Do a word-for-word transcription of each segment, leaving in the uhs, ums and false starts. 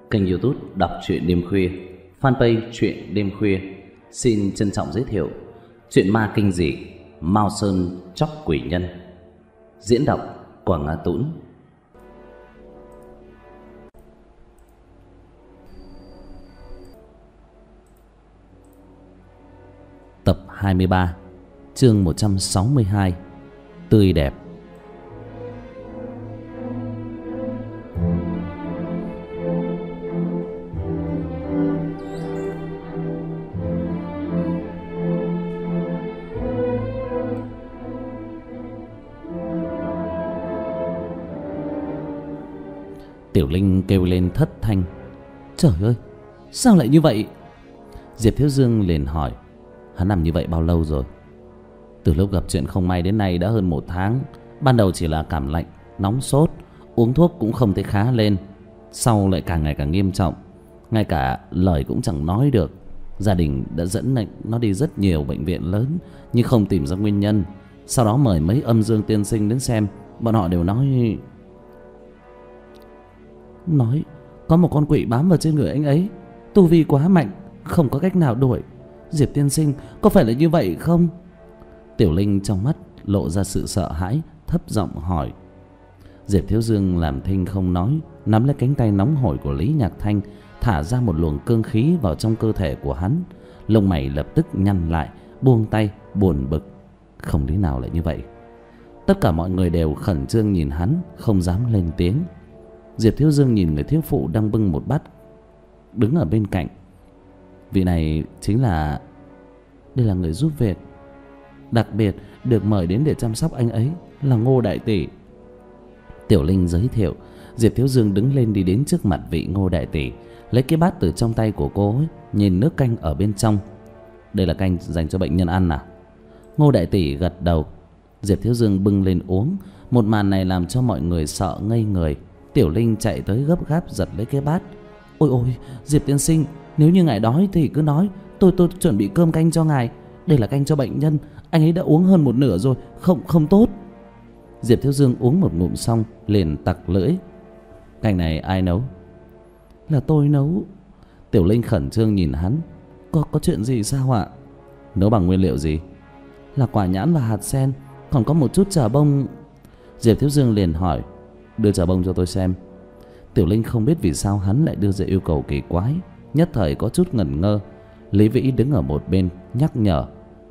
kênh YouTube Đọc truyện đêm khuya, fanpage truyện đêm khuya xin trân trọng giới thiệu truyện ma kinh dị Mao Sơn Chóc Quỷ Nhân. Diễn đọc Quảng Ngã Tũng. Tập hai mươi ba, chương một trăm sáu mươi hai. Tươi đẹp. Tiểu Linh kêu lên thất thanh: "Trời ơi, sao lại như vậy?" Diệp Thiếu Dương liền hỏi: "Hắn nằm như vậy bao lâu rồi?" "Từ lúc gặp chuyện không may đến nay đã hơn một tháng. Ban đầu chỉ là cảm lạnh, nóng sốt, uống thuốc cũng không thấy khá lên. Sau lại càng ngày càng nghiêm trọng, ngay cả lời cũng chẳng nói được. Gia đình đã dẫn nó đi rất nhiều bệnh viện lớn nhưng không tìm ra nguyên nhân. Sau đó mời mấy âm dương tiên sinh đến xem, bọn họ đều nói Nói có một con quỷ bám vào trên người anh ấy, tu vi quá mạnh, không có cách nào đuổi. Diệp tiên sinh, có phải là như vậy không?" Tiểu Linh trong mắt lộ ra sự sợ hãi, thấp giọng hỏi. Diệp Thiếu Dương làm thinh không nói, nắm lấy cánh tay nóng hổi của Lý Nhạc Thanh, thả ra một luồng cương khí vào trong cơ thể của hắn. Lông mày lập tức nhăn lại, buông tay, buồn bực. Không lý nào lại như vậy. Tất cả mọi người đều khẩn trương nhìn hắn, không dám lên tiếng. Diệp Thiếu Dương nhìn người thiếu phụ đang bưng một bát đứng ở bên cạnh. Vị này chính là... Đây là người giúp việc, đặc biệt được mời đến để chăm sóc anh ấy, là Ngô đại tỷ. Tiểu Linh giới thiệu. Diệp Thiếu Dương đứng lên đi đến trước mặt vị Ngô đại tỷ, lấy cái bát từ trong tay của cô ấy, nhìn nước canh ở bên trong. "Đây là canh dành cho bệnh nhân ăn à?" Ngô đại tỷ gật đầu. Diệp Thiếu Dương bưng lên uống. Một màn này làm cho mọi người sợ ngây người. Tiểu Linh chạy tới gấp gáp giật lấy cái bát. "Ôi ôi, Diệp tiên sinh, nếu như ngài đói thì cứ nói, tôi tôi chuẩn bị cơm canh cho ngài. Đây là canh cho bệnh nhân, anh ấy đã uống hơn một nửa rồi, không không tốt." Diệp Thiếu Dương uống một ngụm xong liền tặc lưỡi. "Canh này ai nấu?" "Là tôi nấu." Tiểu Linh khẩn trương nhìn hắn. Có có chuyện gì sao ạ?" "Nấu bằng nguyên liệu gì?" "Là quả nhãn và hạt sen, còn có một chút chả bông." Diệp Thiếu Dương liền hỏi: "Đưa chả bông cho tôi xem." Tiểu Linh không biết vì sao hắn lại đưa ra yêu cầu kỳ quái, nhất thời có chút ngẩn ngơ. Lý Vĩ đứng ở một bên nhắc nhở: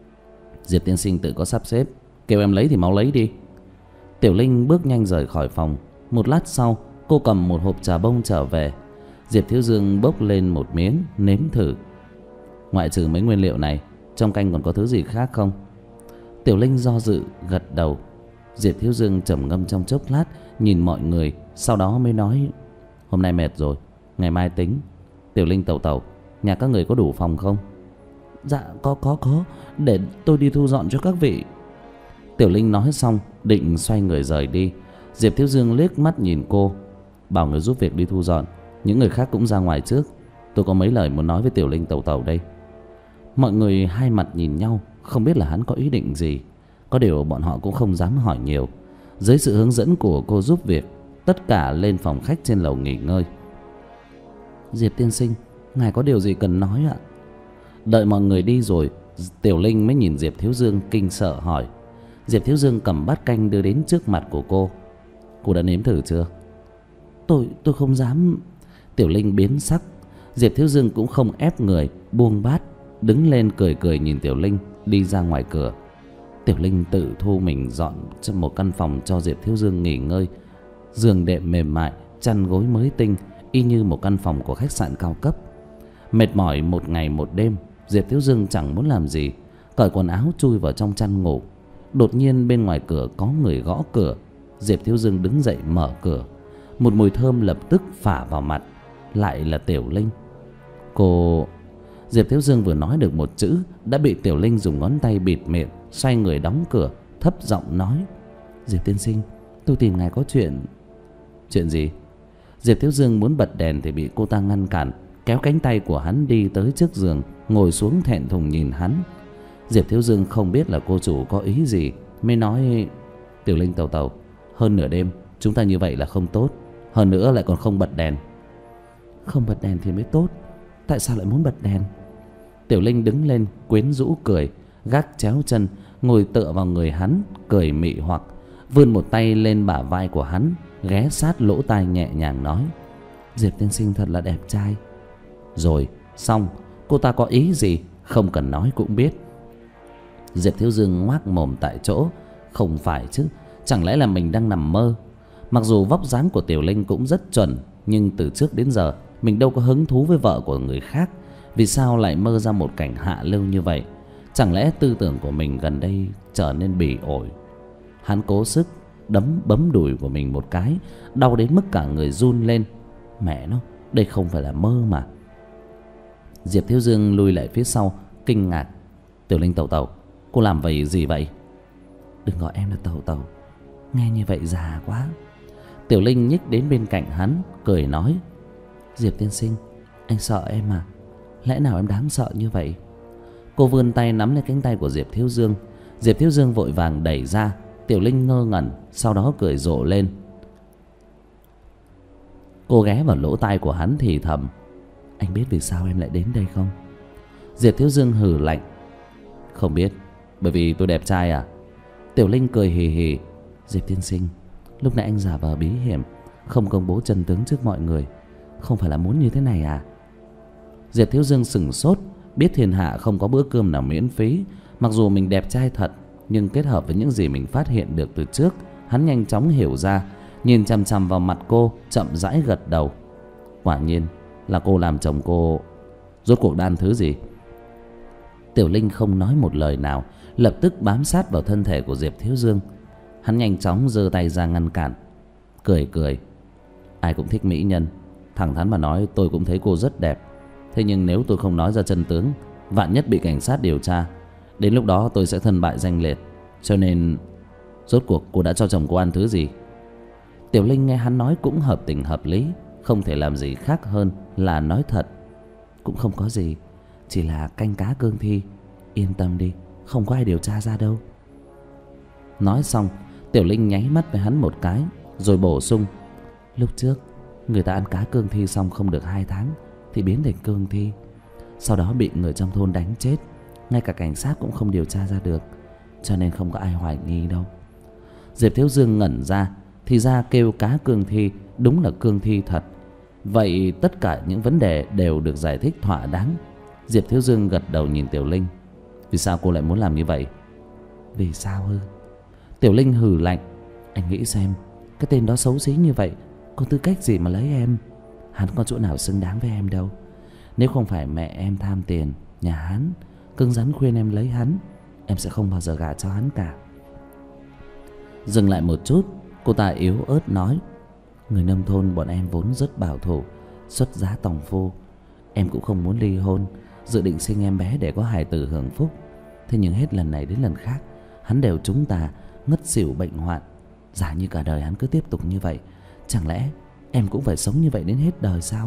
"Diệp tiên sinh tự có sắp xếp, kêu em lấy thì mau lấy đi." Tiểu Linh bước nhanh rời khỏi phòng. Một lát sau, cô cầm một hộp trà bông trở về. Diệp Thiếu Dương bốc lên một miếng nếm thử. "Ngoại trừ mấy nguyên liệu này, trong canh còn có thứ gì khác không?" Tiểu Linh do dự gật đầu. Diệp Thiếu Dương trầm ngâm trong chốc lát, nhìn mọi người, sau đó mới nói: "Hôm nay mệt rồi, ngày mai tính. Tiểu Linh tẩu tẩu, nhà các người có đủ phòng không?" "Dạ có có có, để tôi đi thu dọn cho các vị." Tiểu Linh nói xong định xoay người rời đi. Diệp Thiếu Dương liếc mắt nhìn cô, bảo người giúp việc đi thu dọn, những người khác cũng ra ngoài trước. Tôi có mấy lời muốn nói với Tiểu Linh tẩu tẩu đây. Mọi người hai mặt nhìn nhau, không biết là hắn có ý định gì. Có điều bọn họ cũng không dám hỏi nhiều. Dưới sự hướng dẫn của cô giúp việc, tất cả lên phòng khách trên lầu nghỉ ngơi. "Diệp tiên sinh, ngài có điều gì cần nói ạ?" Đợi mọi người đi rồi, Tiểu Linh mới nhìn Diệp Thiếu Dương kinh sợ hỏi. Diệp Thiếu Dương cầm bát canh đưa đến trước mặt của cô. "Cô đã nếm thử chưa?" Tôi tôi không dám." Tiểu Linh biến sắc. Diệp Thiếu Dương cũng không ép người, buông bát, đứng lên cười cười nhìn Tiểu Linh đi ra ngoài cửa. Tiểu Linh tự thu mình dọn trong một căn phòng cho Diệp Thiếu Dương nghỉ ngơi. Giường đệm mềm mại, chăn gối mới tinh, y như một căn phòng của khách sạn cao cấp. Mệt mỏi một ngày một đêm, Diệp Thiếu Dương chẳng muốn làm gì, cởi quần áo chui vào trong chăn ngủ. Đột nhiên bên ngoài cửa có người gõ cửa. Diệp Thiếu Dương đứng dậy mở cửa. Một mùi thơm lập tức phả vào mặt, lại là Tiểu Linh. "Cô..." Diệp Thiếu Dương vừa nói được một chữ đã bị Tiểu Linh dùng ngón tay bịt miệng, xoay người đóng cửa, thấp giọng nói: "Diệp tiên sinh, tôi tìm ngài có chuyện." "Chuyện gì?" Diệp Thiếu Dương muốn bật đèn thì bị cô ta ngăn cản, kéo cánh tay của hắn đi tới trước giường, ngồi xuống thẹn thùng nhìn hắn. Diệp Thiếu Dương không biết là cô chủ có ý gì, mới nói: "Tiểu Linh tẩu tẩu, hơn nửa đêm chúng ta như vậy là không tốt, hơn nữa lại còn không bật đèn." Không bật đèn thì mới tốt. Tại sao lại muốn bật đèn? Tiểu Linh đứng lên quyến rũ cười, gác chéo chân ngồi tựa vào người hắn, cười mị hoặc, vươn một tay lên bả vai của hắn, ghé sát lỗ tai nhẹ nhàng nói: Diệp tiên sinh thật là đẹp trai. Rồi xong, cô ta có ý gì không cần nói cũng biết. Diệp Thiếu Dương ngoác mồm tại chỗ. Không phải chứ, chẳng lẽ là mình đang nằm mơ? Mặc dù vóc dáng của Tiểu Linh cũng rất chuẩn, nhưng từ trước đến giờ mình đâu có hứng thú với vợ của người khác. Vì sao lại mơ ra một cảnh hạ lưu như vậy? Chẳng lẽ tư tưởng của mình gần đây trở nên bỉ ổi? Hắn cố sức đấm bấm đùi của mình một cái, đau đến mức cả người run lên. Mẹ nó, đây không phải là mơ mà. Diệp Thiếu Dương lùi lại phía sau, kinh ngạc. Tiểu Linh tẩu tẩu, cô làm vậy gì vậy? Đừng gọi em là tẩu tẩu, nghe như vậy già quá. Tiểu Linh nhích đến bên cạnh hắn, cười nói: Diệp tiên sinh, anh sợ em à? Lẽ nào em đáng sợ như vậy? Cô vươn tay nắm lấy cánh tay của Diệp Thiếu Dương. Diệp Thiếu Dương vội vàng đẩy ra. Tiểu Linh ngơ ngẩn, sau đó cười rộ lên. Cô ghé vào lỗ tai của hắn thì thầm: Anh biết vì sao em lại đến đây không? Diệp Thiếu Dương hừ lạnh: Không biết. Bởi vì tôi đẹp trai à? Tiểu Linh cười hì hì: Diệp tiên sinh, lúc nãy anh giả vờ bí hiểm, không công bố chân tướng trước mọi người, không phải là muốn như thế này à? Diệp Thiếu Dương sửng sốt. Biết thiên hạ không có bữa cơm nào miễn phí. Mặc dù mình đẹp trai thật, nhưng kết hợp với những gì mình phát hiện được từ trước, hắn nhanh chóng hiểu ra. Nhìn chằm chằm vào mặt cô, chậm rãi gật đầu. Quả nhiên là cô làm chồng cô. Rốt cuộc đan thứ gì? Tiểu Linh không nói một lời nào, lập tức bám sát vào thân thể của Diệp Thiếu Dương. Hắn nhanh chóng giơ tay ra ngăn cản, cười cười: Ai cũng thích mỹ nhân. Thẳng thắn mà nói, tôi cũng thấy cô rất đẹp. Thế nhưng nếu tôi không nói ra chân tướng, vạn nhất bị cảnh sát điều tra, đến lúc đó tôi sẽ thân bại danh liệt. Cho nên rốt cuộc cô đã cho chồng cô ăn thứ gì? Tiểu Linh nghe hắn nói cũng hợp tình hợp lý, không thể làm gì khác hơn là nói thật. Cũng không có gì, chỉ là canh cá cương thi. Yên tâm đi, không có ai điều tra ra đâu. Nói xong, Tiểu Linh nháy mắt với hắn một cái, rồi bổ sung: Lúc trước người ta ăn cá cương thi xong không được hai tháng thì biến thành cương thi, sau đó bị người trong thôn đánh chết. Ngay cả cảnh sát cũng không điều tra ra được, cho nên không có ai hoài nghi đâu. Diệp Thiếu Dương ngẩn ra. Thì ra kêu cá cương thi đúng là cương thi thật. Vậy tất cả những vấn đề đều được giải thích thỏa đáng. Diệp Thiếu Dương gật đầu nhìn Tiểu Linh: Vì sao cô lại muốn làm như vậy? Vì sao ư? Tiểu Linh hừ lạnh: Anh nghĩ xem, cái tên đó xấu xí như vậy có tư cách gì mà lấy em? Hắn có chỗ nào xứng đáng với em đâu. Nếu không phải mẹ em tham tiền, nhà hắn cứng rắn khuyên em lấy hắn, em sẽ không bao giờ gả cho hắn cả. Dừng lại một chút, cô ta yếu ớt nói: Người nông thôn bọn em vốn rất bảo thủ, xuất giá tòng phu. Em cũng không muốn ly hôn, dự định sinh em bé để có hài tử hưởng phúc. Thế nhưng hết lần này đến lần khác, hắn đều trúng tà, ngất xỉu bệnh hoạn. Giả như cả đời hắn cứ tiếp tục như vậy, chẳng lẽ em cũng phải sống như vậy đến hết đời sao?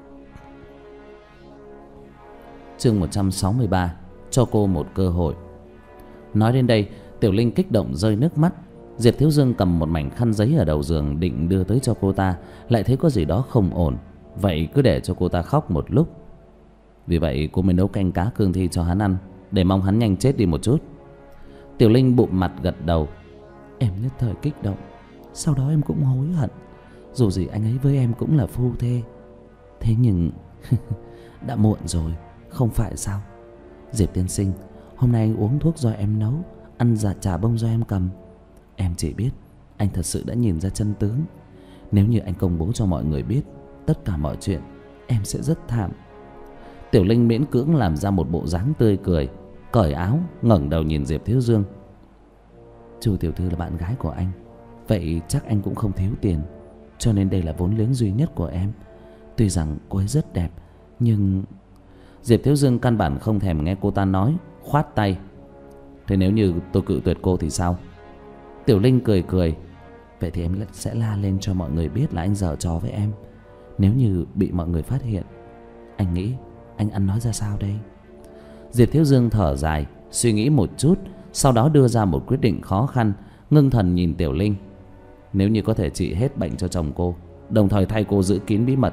Chương một trăm sáu mươi ba: Cho cô một cơ hội. Nói đến đây, Tiểu Linh kích động rơi nước mắt. Diệp Thiếu Dương cầm một mảnh khăn giấy ở đầu giường định đưa tới cho cô ta, lại thấy có gì đó không ổn, vậy cứ để cho cô ta khóc một lúc. Vì vậy cô mới nấu canh cá cương thi cho hắn ăn, để mong hắn nhanh chết đi một chút. Tiểu Linh bụm mặt gật đầu: Em nhất thời kích động, sau đó em cũng hối hận. Dù gì anh ấy với em cũng là phu thê. Thế nhưng đã muộn rồi, không phải sao? Diệp tiên sinh, hôm nay anh uống thuốc do em nấu, ăn dạ trà bông do em cầm. Em chỉ biết anh thật sự đã nhìn ra chân tướng. Nếu như anh công bố cho mọi người biết tất cả mọi chuyện, em sẽ rất thảm. Tiểu Linh miễn cưỡng làm ra một bộ dáng tươi cười, cởi áo ngẩng đầu nhìn Diệp Thiếu Dương: Chu tiểu thư là bạn gái của anh, vậy chắc anh cũng không thiếu tiền, cho nên đây là vốn liếng duy nhất của em. Tuy rằng cô ấy rất đẹp, nhưng... Diệp Thiếu Dương căn bản không thèm nghe cô ta nói, khoát tay: Thế nếu như tôi cự tuyệt cô thì sao? Tiểu Linh cười cười: Vậy thì em sẽ la lên cho mọi người biết là anh giở trò với em. Nếu như bị mọi người phát hiện, anh nghĩ anh ăn nói ra sao đây? Diệp Thiếu Dương thở dài, suy nghĩ một chút, sau đó đưa ra một quyết định khó khăn, ngưng thần nhìn Tiểu Linh: Nếu như có thể trị hết bệnh cho chồng cô, đồng thời thay cô giữ kín bí mật,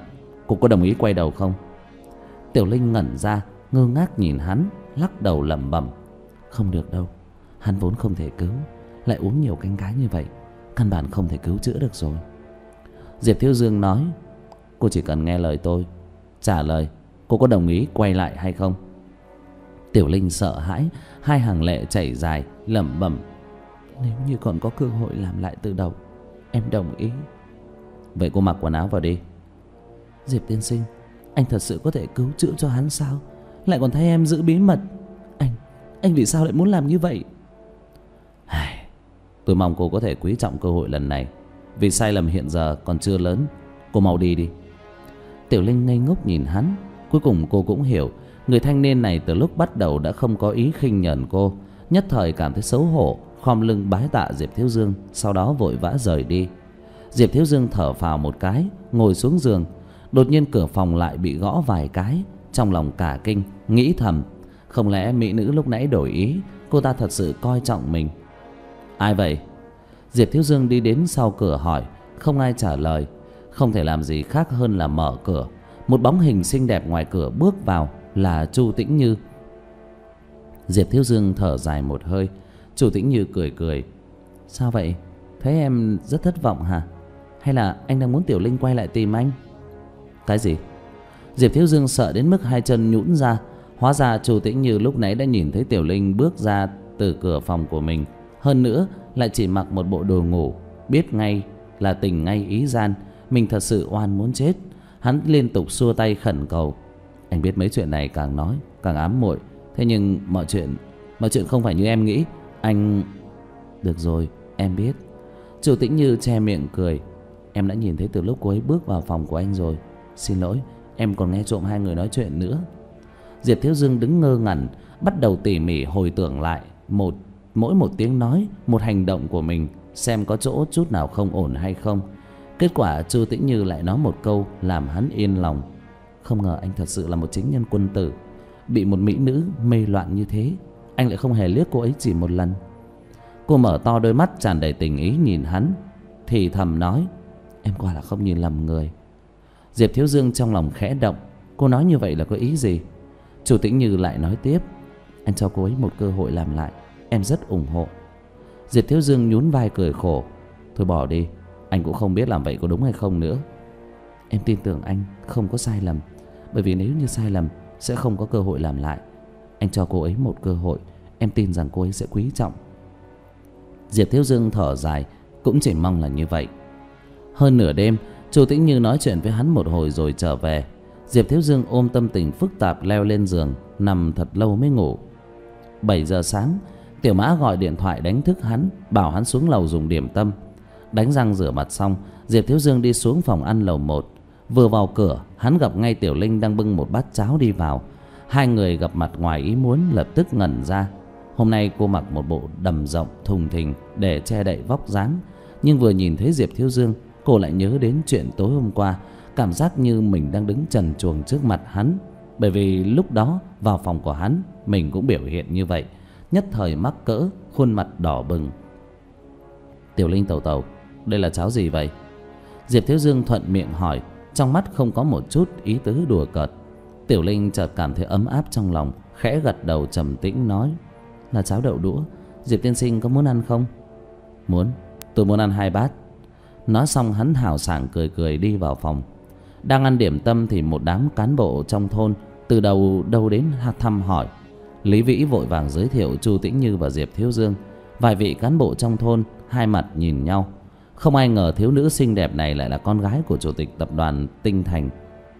cô có đồng ý quay đầu không? Tiểu Linh ngẩn ra, ngơ ngác nhìn hắn, lắc đầu lẩm bẩm. Không được đâu, hắn vốn không thể cứu, lại uống nhiều canh cái như vậy, căn bản không thể cứu chữa được rồi. Diệp Thiếu Dương nói, cô chỉ cần nghe lời tôi, trả lời cô có đồng ý quay lại hay không. Tiểu Linh sợ hãi, hai hàng lệ chảy dài, lẩm bẩm. Nếu như còn có cơ hội làm lại từ đầu, em đồng ý. Vậy cô mặc quần áo vào đi. Diệp tiên sinh, anh thật sự có thể cứu chữa cho hắn sao? Lại còn thay em giữ bí mật. Anh, anh vì sao lại muốn làm như vậy? Tôi mong cô có thể quý trọng cơ hội lần này, vì sai lầm hiện giờ còn chưa lớn. Cô mau đi đi. Tiểu Linh ngây ngốc nhìn hắn. Cuối cùng cô cũng hiểu, người thanh niên này từ lúc bắt đầu đã không có ý khinh nhẫn cô. Nhất thời cảm thấy xấu hổ, khom lưng bái tạ Diệp Thiếu Dương, sau đó vội vã rời đi. Diệp Thiếu Dương thở phào một cái, ngồi xuống giường. Đột nhiên cửa phòng lại bị gõ vài cái. Trong lòng cả kinh, nghĩ thầm, không lẽ mỹ nữ lúc nãy đổi ý, cô ta thật sự coi trọng mình. Ai vậy? Diệp Thiếu Dương đi đến sau cửa hỏi. Không ai trả lời. Không thể làm gì khác hơn là mở cửa. Một bóng hình xinh đẹp ngoài cửa bước vào, là Chu Tĩnh Như. Diệp Thiếu Dương thở dài một hơi. Chu Tĩnh Như cười cười. Sao vậy? Thấy em rất thất vọng hả? Hay là anh đang muốn Tiểu Linh quay lại tìm anh? Cái gì? Diệp Thiếu Dương sợ đến mức hai chân nhũn ra. Hóa ra Chu Tĩnh Như lúc nãy đã nhìn thấy Tiểu Linh bước ra từ cửa phòng của mình. Hơn nữa lại chỉ mặc một bộ đồ ngủ, biết ngay là tình ngay ý gian. Mình thật sự oan muốn chết. Hắn liên tục xua tay khẩn cầu. Anh biết mấy chuyện này càng nói càng ám muội. Thế nhưng mọi chuyện Mọi chuyện không phải như em nghĩ. Anh... Được rồi, em biết. Chu Tĩnh Như che miệng cười. Em đã nhìn thấy từ lúc cô ấy bước vào phòng của anh rồi. Xin lỗi, em còn nghe trộm hai người nói chuyện nữa. Diệp Thiếu Dương đứng ngơ ngẩn, bắt đầu tỉ mỉ hồi tưởng lại một mỗi một tiếng nói, một hành động của mình, xem có chỗ chút nào không ổn hay không. Kết quả Chu Tĩnh Như lại nói một câu làm hắn yên lòng. Không ngờ anh thật sự là một chính nhân quân tử. Bị một mỹ nữ mê loạn như thế, anh lại không hề liếc cô ấy chỉ một lần. Cô mở to đôi mắt tràn đầy tình ý nhìn hắn, thì thầm nói, em quả là không nhìn lầm người. Diệp Thiếu Dương trong lòng khẽ động. Cô nói như vậy là có ý gì? Chu Tĩnh Như lại nói tiếp, anh cho cô ấy một cơ hội làm lại, em rất ủng hộ. Diệp Thiếu Dương nhún vai cười khổ. Thôi bỏ đi, anh cũng không biết làm vậy có đúng hay không nữa. Em tin tưởng anh không có sai lầm, bởi vì nếu như sai lầm sẽ không có cơ hội làm lại. Anh cho cô ấy một cơ hội, em tin rằng cô ấy sẽ quý trọng. Diệp Thiếu Dương thở dài, cũng chỉ mong là như vậy. Hơn nửa đêm, Chu Tĩnh Như nói chuyện với hắn một hồi rồi trở về. Diệp Thiếu Dương ôm tâm tình phức tạp leo lên giường, nằm thật lâu mới ngủ. Bảy giờ sáng, Tiểu Mã gọi điện thoại đánh thức hắn, bảo hắn xuống lầu dùng điểm tâm. Đánh răng rửa mặt xong, Diệp Thiếu Dương đi xuống phòng ăn lầu một. Vừa vào cửa, hắn gặp ngay Tiểu Linh đang bưng một bát cháo đi vào. Hai người gặp mặt ngoài ý muốn, lập tức ngẩn ra. Hôm nay cô mặc một bộ đầm rộng thùng thình để che đậy vóc dáng, nhưng vừa nhìn thấy Diệp Thiếu Dương, cô lại nhớ đến chuyện tối hôm qua, cảm giác như mình đang đứng trần truồng trước mặt hắn. Bởi vì lúc đó vào phòng của hắn, mình cũng biểu hiện như vậy. Nhất thời mắc cỡ, khuôn mặt đỏ bừng. Tiểu Linh tẩu tẩu, đây là cháo gì vậy? Diệp Thiếu Dương thuận miệng hỏi, trong mắt không có một chút ý tứ đùa cợt. Tiểu Linh chợt cảm thấy ấm áp trong lòng, khẽ gật đầu trầm tĩnh nói, là cháo đậu đũa. Diệp tiên sinh có muốn ăn không? Muốn, tôi muốn ăn hai bát. Nói xong hắn hào sảng cười cười đi vào phòng. Đang ăn điểm tâm thì một đám cán bộ trong thôn từ đầu đâu đến thăm hỏi. Lý Vĩ vội vàng giới thiệu Chu Tĩnh Như và Diệp Thiếu Dương. Vài vị cán bộ trong thôn hai mặt nhìn nhau. Không ai ngờ thiếu nữ xinh đẹp này lại là con gái của chủ tịch tập đoàn Tinh Thành.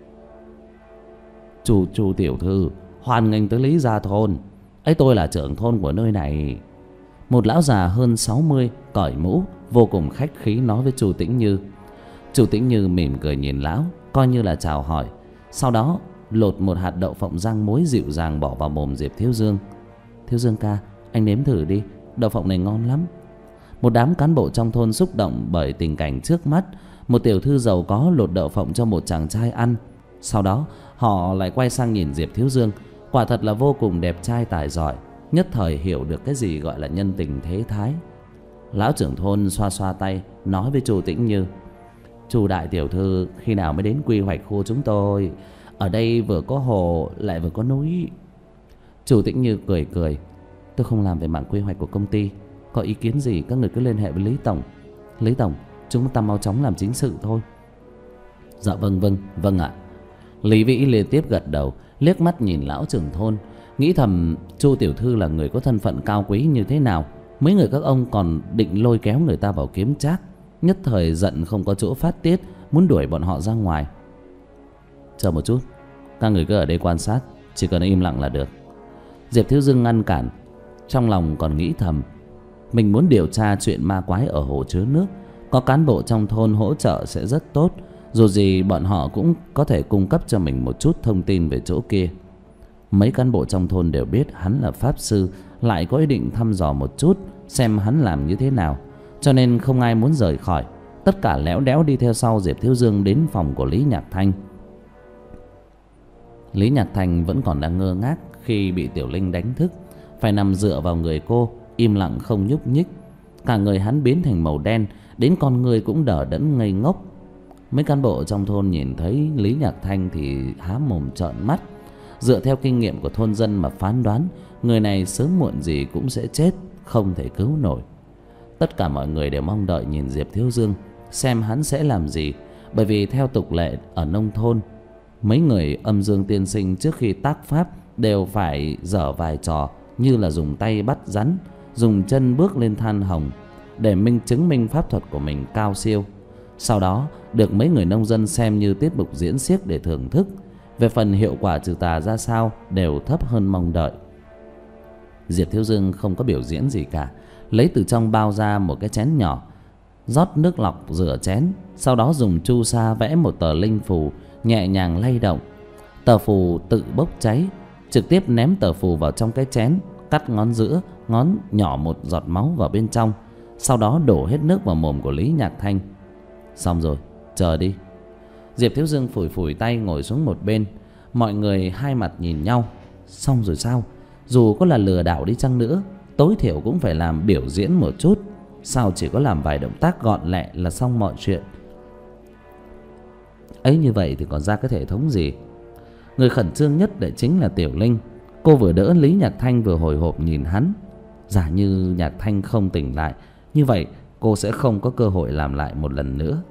Chu Chu tiểu thư, hoan nghênh tới Lý Gia thôn. Ấy tôi là trưởng thôn của nơi này. Một lão già hơn sáu mươi cởi mũ, vô cùng khách khí nói với Chu Tĩnh Như. Chu Tĩnh Như mỉm cười nhìn lão, coi như là chào hỏi. Sau đó lột một hạt đậu phộng rang muối dịu dàng bỏ vào mồm Diệp Thiếu Dương. Thiếu Dương ca, anh nếm thử đi, đậu phộng này ngon lắm. Một đám cán bộ trong thôn xúc động bởi tình cảnh trước mắt. Một tiểu thư giàu có lột đậu phộng cho một chàng trai ăn. Sau đó họ lại quay sang nhìn Diệp Thiếu Dương. Quả thật là vô cùng đẹp trai tài giỏi, nhất thời hiểu được cái gì gọi là nhân tình thế thái. Lão trưởng thôn xoa xoa tay nói với Chu Tĩnh Như, Chu đại tiểu thư khi nào mới đến quy hoạch khu chúng tôi? Ở đây vừa có hồ lại vừa có núi. Chu Tĩnh Như cười cười. Tôi không làm về mảng quy hoạch của công ty. Có ý kiến gì các người cứ liên hệ với Lý Tổng. Lý Tổng, chúng ta mau chóng làm chính sự thôi. Dạ vâng vâng, vâng ạ. Lý Vĩ liên tiếp gật đầu, liếc mắt nhìn lão trưởng thôn, nghĩ thầm Chu tiểu thư là người có thân phận cao quý như thế nào, mấy người các ông còn định lôi kéo người ta vào kiếm trác. Nhất thời giận không có chỗ phát tiết, muốn đuổi bọn họ ra ngoài. Chờ một chút, các người cứ ở đây quan sát, chỉ cần im lặng là được. Diệp Thiếu Dương ngăn cản, trong lòng còn nghĩ thầm mình muốn điều tra chuyện ma quái ở hồ chứa nước. Có cán bộ trong thôn hỗ trợ sẽ rất tốt. Dù gì bọn họ cũng có thể cung cấp cho mình một chút thông tin về chỗ kia. Mấy cán bộ trong thôn đều biết hắn là pháp sư, lại có ý định thăm dò một chút xem hắn làm như thế nào, cho nên không ai muốn rời khỏi. Tất cả léo đéo đi theo sau Diệp Thiếu Dương đến phòng của Lý Nhạc Thanh. Lý Nhạc Thanh vẫn còn đang ngơ ngác khi bị Tiểu Linh đánh thức, phải nằm dựa vào người cô, im lặng không nhúc nhích. Cả người hắn biến thành màu đen, đến con người cũng đờ đẫn ngây ngốc. Mấy cán bộ trong thôn nhìn thấy Lý Nhạc Thanh thì há mồm trợn mắt. Dựa theo kinh nghiệm của thôn dân mà phán đoán, người này sớm muộn gì cũng sẽ chết, không thể cứu nổi. Tất cả mọi người đều mong đợi nhìn Diệp Thiếu Dương xem hắn sẽ làm gì. Bởi vì theo tục lệ ở nông thôn, mấy người âm dương tiên sinh trước khi tác pháp đều phải dở vài trò, như là dùng tay bắt rắn, dùng chân bước lên than hồng, để minh chứng minh pháp thuật của mình cao siêu. Sau đó được mấy người nông dân xem như tiết mục diễn xiếc để thưởng thức. Về phần hiệu quả trừ tà ra sao đều thấp hơn mong đợi. Diệp Thiếu Dương không có biểu diễn gì cả, lấy từ trong bao ra một cái chén nhỏ, rót nước lọc rửa chén, sau đó dùng chu sa vẽ một tờ linh phù, nhẹ nhàng lay động. Tờ phù tự bốc cháy, trực tiếp ném tờ phù vào trong cái chén, cắt ngón giữa ngón nhỏ một giọt máu vào bên trong, sau đó đổ hết nước vào mồm của Lý Nhạc Thanh. Xong rồi, chờ đi. Diệp Thiếu Dương phủi phủi tay ngồi xuống một bên. Mọi người hai mặt nhìn nhau. Xong rồi sao? Dù có là lừa đảo đi chăng nữa, tối thiểu cũng phải làm biểu diễn một chút. Sao chỉ có làm vài động tác gọn lẹ là xong mọi chuyện? Ấy như vậy thì còn ra cái hệ thống gì? Người khẩn trương nhất lại chính là Tiểu Linh. Cô vừa đỡ Lý Nhạc Thanh vừa hồi hộp nhìn hắn. Giả như Nhạc Thanh không tỉnh lại, như vậy cô sẽ không có cơ hội làm lại một lần nữa.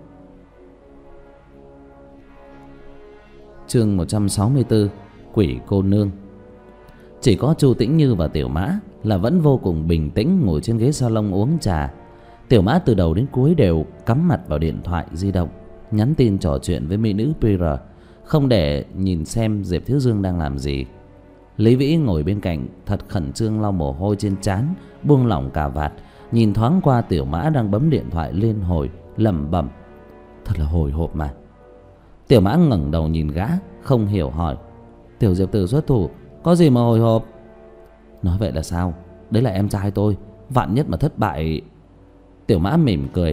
Chương một trăm sáu mươi tư, Quỷ cô nương. Chỉ có Chu Tĩnh Như và Tiểu Mã là vẫn vô cùng bình tĩnh ngồi trên ghế salon uống trà. Tiểu Mã từ đầu đến cuối đều cắm mặt vào điện thoại di động, nhắn tin trò chuyện với mỹ nữ pê rờ, không để nhìn xem Diệp Thiếu Dương đang làm gì. Lý Vĩ ngồi bên cạnh thật khẩn trương lau mồ hôi trên trán, buông lỏng cà vạt, nhìn thoáng qua Tiểu Mã đang bấm điện thoại liên hồi, lẩm bẩm: thật là hồi hộp mà. Tiểu Mã ngẩng đầu nhìn gã, không hiểu hỏi: Tiểu Diệp tử xuất thủ, có gì mà hồi hộp? Nói vậy là sao? Đấy là em trai tôi, vạn nhất mà thất bại. Tiểu Mã mỉm cười,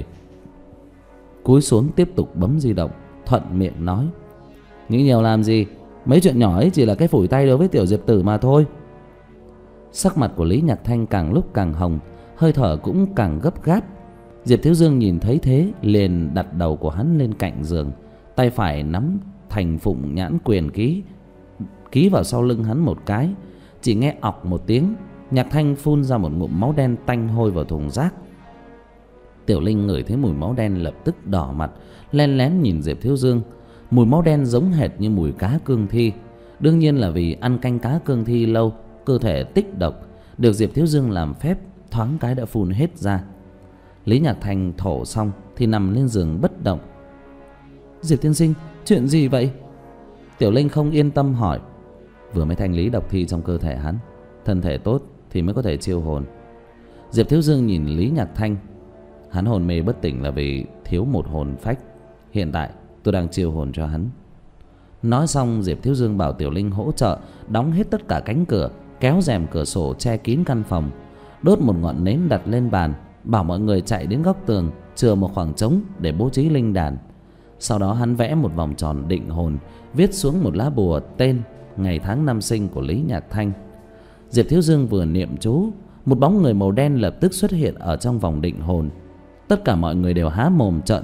cúi xuống tiếp tục bấm di động, thuận miệng nói: nghĩ nhiều làm gì, mấy chuyện nhỏ ấy chỉ là cái phủi tay đối với Tiểu Diệp tử mà thôi. Sắc mặt của Lý Nhạc Thanh càng lúc càng hồng, hơi thở cũng càng gấp gáp. Diệp Thiếu Dương nhìn thấy thế liền đặt đầu của hắn lên cạnh giường, tay phải nắm thành phụng nhãn quyền ký ký vào sau lưng hắn một cái. Chỉ nghe ọc một tiếng, Nhạc Thanh phun ra một ngụm máu đen tanh hôi vào thùng rác. Tiểu Linh ngửi thấy mùi máu đen lập tức đỏ mặt, len lén nhìn Diệp Thiếu Dương. Mùi máu đen giống hệt như mùi cá cương thi. Đương nhiên là vì ăn canh cá cương thi lâu, cơ thể tích độc, được Diệp Thiếu Dương làm phép thoáng cái đã phun hết ra. Lý Nhạc Thanh thổ xong thì nằm lên giường bất động. Diệp tiên sinh, chuyện gì vậy? Tiểu Linh không yên tâm hỏi. Vừa mới thanh lý độc thi trong cơ thể hắn, thân thể tốt thì mới có thể chiêu hồn. Diệp Thiếu Dương nhìn Lý Nhạc Thanh. Hắn hồn mê bất tỉnh là vì thiếu một hồn phách. Hiện tại tôi đang chiêu hồn cho hắn. Nói xong, Diệp Thiếu Dương bảo Tiểu Linh hỗ trợ đóng hết tất cả cánh cửa, kéo rèm cửa sổ che kín căn phòng, đốt một ngọn nến đặt lên bàn, bảo mọi người chạy đến góc tường chừa một khoảng trống để bố trí linh đàn. Sau đó hắn vẽ một vòng tròn định hồn, viết xuống một lá bùa tên, ngày tháng năm sinh của Lý Nhạc Thanh. Diệp Thiếu Dương vừa niệm chú, một bóng người màu đen lập tức xuất hiện ở trong vòng định hồn. Tất cả mọi người đều há mồm trợn mắt,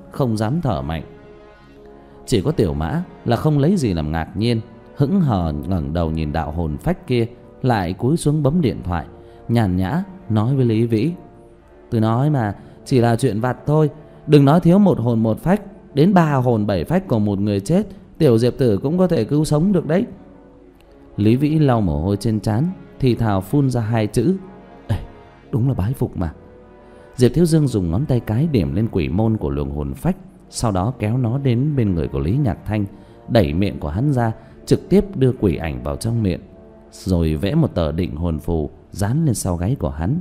không dám thở mạnh. Chỉ có Tiểu Mã là không lấy gì làm ngạc nhiên, hững hờ ngẩng đầu nhìn đạo hồn phách kia, lại cúi xuống bấm điện thoại, nhàn nhã nói với Lý Vĩ: "Tôi nói mà, chỉ là chuyện vặt thôi, đừng nói thiếu một hồn một phách, đến ba hồn bảy phách của một người chết, tiểu Diệp tử cũng có thể cứu sống được đấy." Lý Vĩ lau mồ hôi trên trán, thì thào phun ra hai chữ: "Ê, đúng là bái phục mà." Diệp Thiếu Dương dùng ngón tay cái điểm lên quỷ môn của luồng hồn phách, sau đó kéo nó đến bên người của Lý Nhạc Thanh, đẩy miệng của hắn ra, trực tiếp đưa quỷ ảnh vào trong miệng, rồi vẽ một tờ định hồn phù dán lên sau gáy của hắn.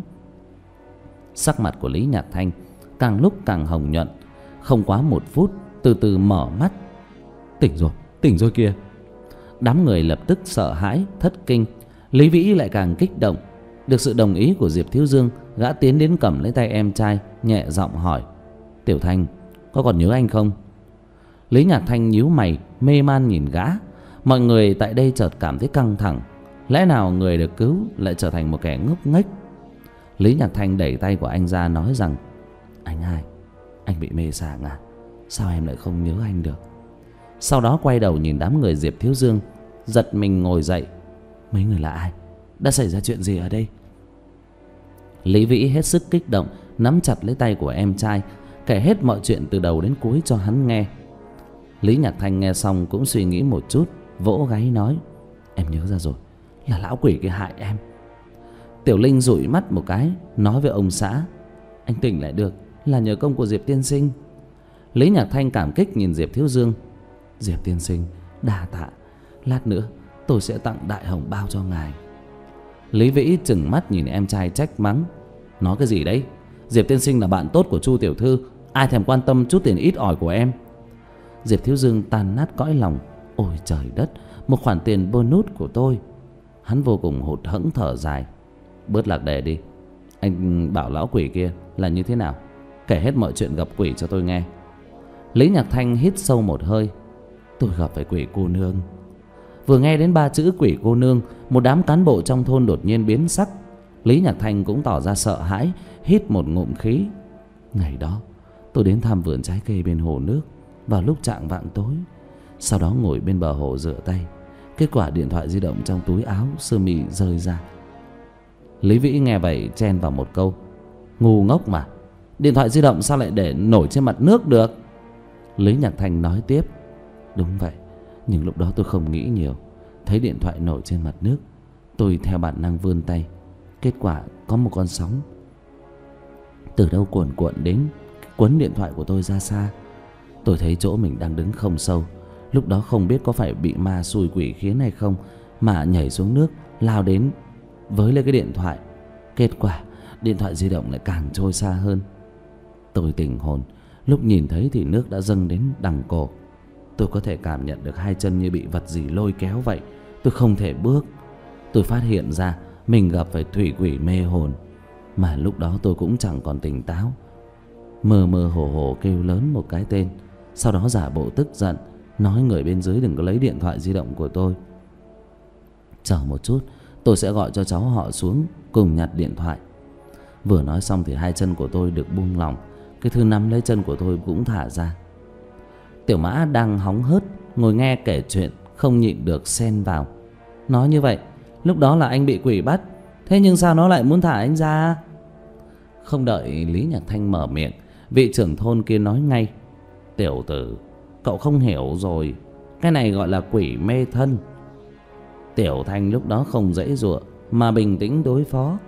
Sắc mặt của Lý Nhạc Thanh càng lúc càng hồng nhuận, không quá một phút từ từ mở mắt. "Tỉnh rồi, tỉnh rồi kìa." Đám người lập tức sợ hãi thất kinh. Lý Vĩ lại càng kích động. Được sự đồng ý của Diệp Thiếu Dương, gã tiến đến cầm lấy tay em trai, nhẹ giọng hỏi: "Tiểu Thanh, có còn nhớ anh không?" Lý Nhạc Thanh nhíu mày, mê man nhìn gã. Mọi người tại đây chợt cảm thấy căng thẳng. Lẽ nào người được cứu lại trở thành một kẻ ngốc nghếch? Lý Nhạc Thanh đẩy tay của anh ra, nói rằng: "Anh hai, anh bị mê sảng à? Sao em lại không nhớ anh được?" Sau đó quay đầu nhìn đám người Diệp Thiếu Dương, giật mình ngồi dậy: "Mấy người là ai? Đã xảy ra chuyện gì ở đây?" Lý Vĩ hết sức kích động, nắm chặt lấy tay của em trai, kể hết mọi chuyện từ đầu đến cuối cho hắn nghe. Lý Nhạc Thanh nghe xong cũng suy nghĩ một chút, vỗ gáy nói: "Em nhớ ra rồi, là lão quỷ kia hại em." Tiểu Linh dụi mắt một cái, nói với ông xã: "Anh tỉnh lại được là nhờ công của Diệp tiên sinh." Lý Nhạc Thanh cảm kích nhìn Diệp Thiếu Dương: "Diệp tiên sinh đa tạ, lát nữa tôi sẽ tặng đại hồng bao cho ngài." Lý Vĩ trừng mắt nhìn em trai trách mắng: "Nói cái gì đấy? Diệp tiên sinh là bạn tốt của Chu tiểu thư, ai thèm quan tâm chút tiền ít ỏi của em." Diệp Thiếu Dương tan nát cõi lòng: "Ôi trời đất, một khoản tiền bonus của tôi." Hắn vô cùng hụt hẫng thở dài: "Bớt lạc đề đi. Anh bảo lão quỷ kia là như thế nào? Kể hết mọi chuyện gặp quỷ cho tôi nghe." Lý Nhạc Thanh hít sâu một hơi: "Tôi gặp phải quỷ cô nương." Vừa nghe đến ba chữ quỷ cô nương, một đám cán bộ trong thôn đột nhiên biến sắc. Lý Nhạc Thanh cũng tỏ ra sợ hãi, hít một ngụm khí: "Ngày đó tôi đến thăm vườn trái cây bên hồ nước vào lúc chạng vạng tối, sau đó ngồi bên bờ hồ rửa tay. Kết quả điện thoại di động trong túi áo sơ mi rơi ra." Lý Vĩ nghe vậy chen vào một câu: "Ngu ngốc mà, điện thoại di động sao lại để nổi trên mặt nước được?" Lý Nhạc Thanh nói tiếp: "Đúng vậy, nhưng lúc đó tôi không nghĩ nhiều. Thấy điện thoại nổi trên mặt nước, tôi theo bản năng vươn tay. Kết quả có một con sóng từ đâu cuồn cuộn đến, quấn điện thoại của tôi ra xa. Tôi thấy chỗ mình đang đứng không sâu. Lúc đó không biết có phải bị ma xui quỷ khiến hay không, mà nhảy xuống nước, lao đến với lấy cái điện thoại. Kết quả điện thoại di động lại càng trôi xa hơn. Tôi tỉnh hồn, lúc nhìn thấy thì nước đã dâng đến đằng cổ. Tôi có thể cảm nhận được hai chân như bị vật gì lôi kéo vậy. Tôi không thể bước. Tôi phát hiện ra mình gặp phải thủy quỷ mê hồn, mà lúc đó tôi cũng chẳng còn tỉnh táo. Mơ mơ hồ hồ kêu lớn một cái tên, sau đó giả bộ tức giận, nói người bên dưới đừng có lấy điện thoại di động của tôi. Chờ một chút, tôi sẽ gọi cho cháu họ xuống cùng nhặt điện thoại." Vừa nói xong thì hai chân của tôi được buông lỏng, cái thứ nắm lấy chân của tôi cũng thả ra. Tiểu Mã đang hóng hớt ngồi nghe kể chuyện, không nhịn được xen vào: "Nói như vậy, lúc đó là anh bị quỷ bắt, thế nhưng sao nó lại muốn thả anh ra?" Không đợi Lý Nhạc Thanh mở miệng, vị trưởng thôn kia nói ngay: "Tiểu tử, cậu không hiểu rồi, cái này gọi là quỷ mê thân. Tiểu Thanh lúc đó không giãy giụa mà bình tĩnh đối phó.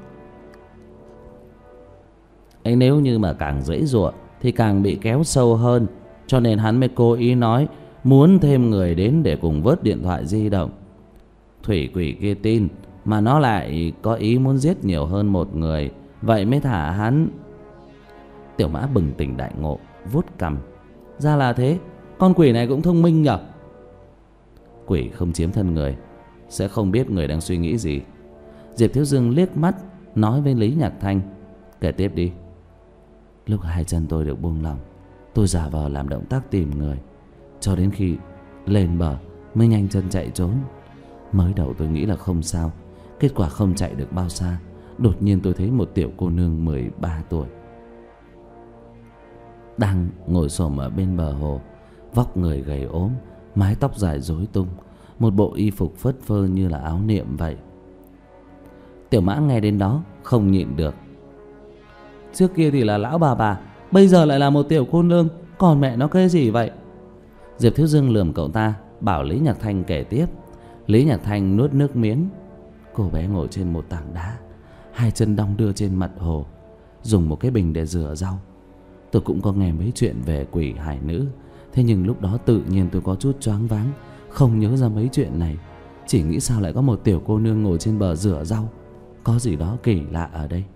Ấy nếu như mà càng giãy giụa thì càng bị kéo sâu hơn, cho nên hắn mới cố ý nói muốn thêm người đến để cùng vớt điện thoại di động. Thủy quỷ kia tin mà nó lại có ý muốn giết nhiều hơn một người, vậy mới thả hắn." Tiểu Mã bừng tỉnh đại ngộ, vuốt cằm: "Ra là thế, con quỷ này cũng thông minh nhở." Quỷ không chiếm thân người sẽ không biết người đang suy nghĩ gì. Diệp Thiếu Dương liếc mắt nói với Lý Nhạc Thanh: "Kể tiếp đi." "Lúc hai chân tôi được buông lỏng, tôi giả vờ làm động tác tìm người, cho đến khi lên bờ mới nhanh chân chạy trốn. Mới đầu tôi nghĩ là không sao, kết quả không chạy được bao xa, đột nhiên tôi thấy một tiểu cô nương mười ba tuổi đang ngồi xổm ở bên bờ hồ, vóc người gầy ốm, mái tóc dài rối tung, một bộ y phục phất phơ như là áo niệm vậy. Tiểu Mã nghe đến đó không nhịn được. Trước kia thì là lão bà bà, bây giờ lại là một tiểu cô nương, còn mẹ nó cái gì vậy? Diệp Thiếu Dương lườm cậu ta, bảo Lý Nhạc Thanh kể tiếp. Lý Nhạc Thanh nuốt nước miếng. Cô bé ngồi trên một tảng đá, hai chân đong đưa trên mặt hồ, dùng một cái bình để rửa rau. Tôi cũng có nghe mấy chuyện về quỷ hải nữ, thế nhưng lúc đó tự nhiên tôi có chút choáng váng, không nhớ ra mấy chuyện này. Chỉ nghĩ sao lại có một tiểu cô nương ngồi trên bờ rửa rau, có gì đó kỳ lạ ở đây.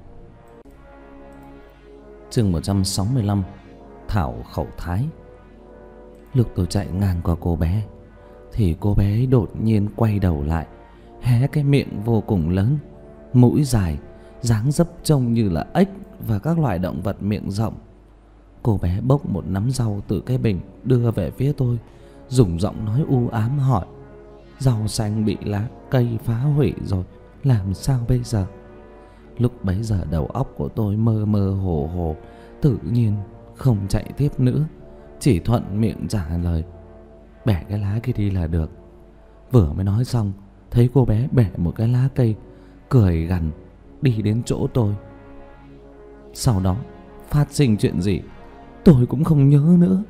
Chương một trăm sáu mươi lăm. Thảo khẩu thái. Lúc tôi chạy ngang qua cô bé thì cô bé ấy đột nhiên quay đầu lại, hé cái miệng vô cùng lớn, mũi dài, dáng dấp trông như là ếch và các loài động vật miệng rộng. Cô bé bốc một nắm rau từ cái bình đưa về phía tôi, dùng giọng nói u ám hỏi: rau xanh bị lá cây phá hủy rồi, làm sao bây giờ? Lúc bấy giờ đầu óc của tôi mơ mơ hồ hồ, tự nhiên không chạy tiếp nữa, chỉ thuận miệng trả lời: bẻ cái lá kia đi là được. Vừa mới nói xong, thấy cô bé bẻ một cái lá cây, cười gằn đi đến chỗ tôi. Sau đó phát sinh chuyện gì tôi cũng không nhớ nữa.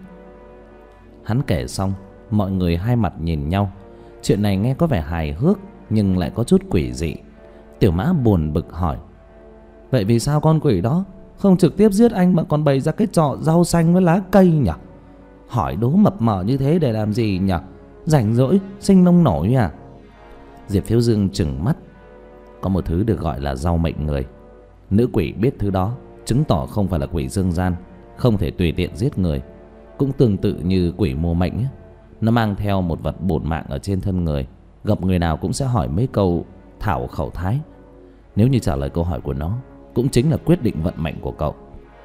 Hắn kể xong, mọi người hai mặt nhìn nhau. Chuyện này nghe có vẻ hài hước nhưng lại có chút quỷ dị. Tiểu Mã buồn bực hỏi: vậy vì sao con quỷ đó không trực tiếp giết anh mà còn bày ra cái trò rau xanh với lá cây nhỉ? Hỏi đố mập mờ như thế để làm gì nhỉ? Rảnh rỗi sinh nông nổi à? Diệp Thiếu Dương trừng mắt. Có một thứ được gọi là rau mệnh người. Nữ quỷ biết thứ đó, chứng tỏ không phải là quỷ dương gian, không thể tùy tiện giết người. Cũng tương tự như quỷ mô mệnh ấy. Nó mang theo một vật bổn mạng ở trên thân người, gặp người nào cũng sẽ hỏi mấy câu thảo khẩu thái. Nếu như trả lời câu hỏi của nó, cũng chính là quyết định vận mệnh của cậu.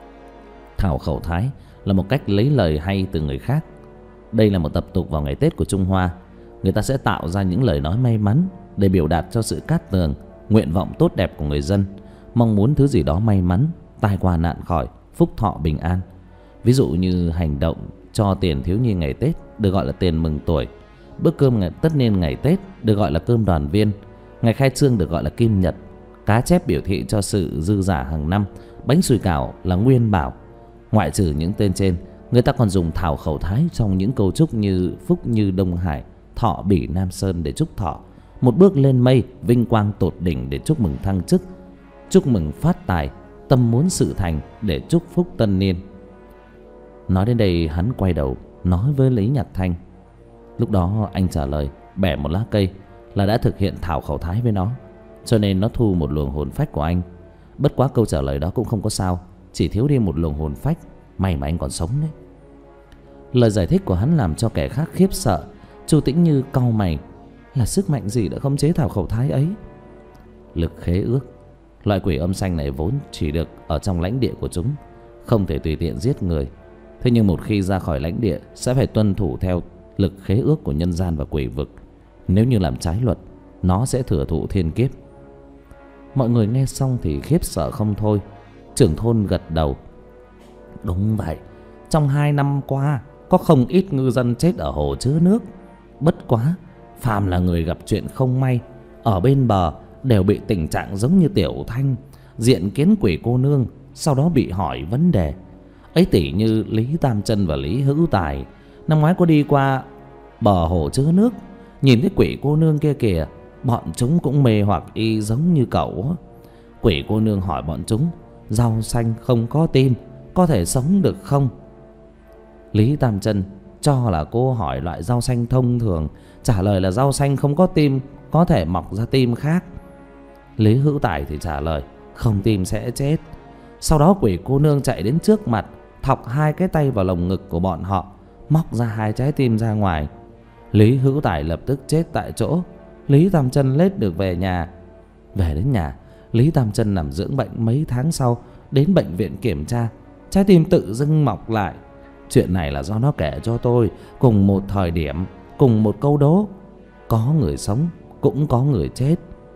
Thảo khẩu thái là một cách lấy lời hay từ người khác. Đây là một tập tục vào ngày Tết của Trung Hoa. Người ta sẽ tạo ra những lời nói may mắn để biểu đạt cho sự cát tường, nguyện vọng tốt đẹp của người dân, mong muốn thứ gì đó may mắn, tai qua nạn khỏi, phúc thọ bình an. Ví dụ như hành động cho tiền thiếu nhi ngày Tết được gọi là tiền mừng tuổi, bữa cơm ngày tất niên ngày Tết được gọi là cơm đoàn viên, ngày khai trương được gọi là kim nhật, cá chép biểu thị cho sự dư giả hàng năm, bánh sủi cảo là nguyên bảo. Ngoại trừ những tên trên, người ta còn dùng thảo khẩu thái trong những câu chúc như phúc như Đông Hải, thọ bỉ Nam Sơn để chúc thọ, một bước lên mây, vinh quang tột đỉnh để chúc mừng thăng chức, chúc mừng phát tài, tâm muốn sự thành để chúc phúc tân niên. Nói đến đây, hắn quay đầu nói với Lý Nhạc Thanh. Lúc đó anh trả lời bẻ một lá cây là đã thực hiện thảo khẩu thái với nó, cho nên nó thu một luồng hồn phách của anh. Bất quá câu trả lời đó cũng không có sao, chỉ thiếu đi một luồng hồn phách. May mà anh còn sống đấy. Lời giải thích của hắn làm cho kẻ khác khiếp sợ. Chu Tĩnh Như cau mày. Là sức mạnh gì đã khống chế thảo khẩu thái ấy? Lực khế ước. Loại quỷ âm xanh này vốn chỉ được ở trong lãnh địa của chúng, không thể tùy tiện giết người. Thế nhưng một khi ra khỏi lãnh địa sẽ phải tuân thủ theo lực khế ước của nhân gian và quỷ vực. Nếu như làm trái luật, nó sẽ thừa thụ thiên kiếp. Mọi người nghe xong thì khiếp sợ không thôi. Trưởng thôn gật đầu. Đúng vậy, trong hai năm qua có không ít ngư dân chết ở hồ chứa nước. Bất quá, phàm là người gặp chuyện không may ở bên bờ đều bị tình trạng giống như Tiểu Thanh, diện kiến quỷ cô nương, sau đó bị hỏi vấn đề. Ấy tỉ như Lý Tam Chân và Lý Hữu Tài, năm ngoái có đi qua bờ hồ chứa nước, nhìn thấy quỷ cô nương kia kìa, bọn chúng cũng mê hoặc y giống như cậu. Quỷ cô nương hỏi bọn chúng, rau xanh không có tim, có thể sống được không? Lý Tam Chân cho là cô hỏi loại rau xanh thông thường, trả lời là rau xanh không có tim, có thể mọc ra tim khác. Lý Hữu Tài thì trả lời không tim sẽ chết. Sau đó quỷ cô nương chạy đến trước mặt, thọc hai cái tay vào lồng ngực của bọn họ, móc ra hai trái tim ra ngoài. Lý Hữu Tài lập tức chết tại chỗ. Lý Tam Chân lết được về nhà. Về đến nhà, Lý Tam Chân nằm dưỡng bệnh mấy tháng sau, đến bệnh viện kiểm tra, trái tim tự dưng mọc lại. Chuyện này là do nó kể cho tôi, cùng một thời điểm, cùng một câu đố. Có người sống, cũng có người chết.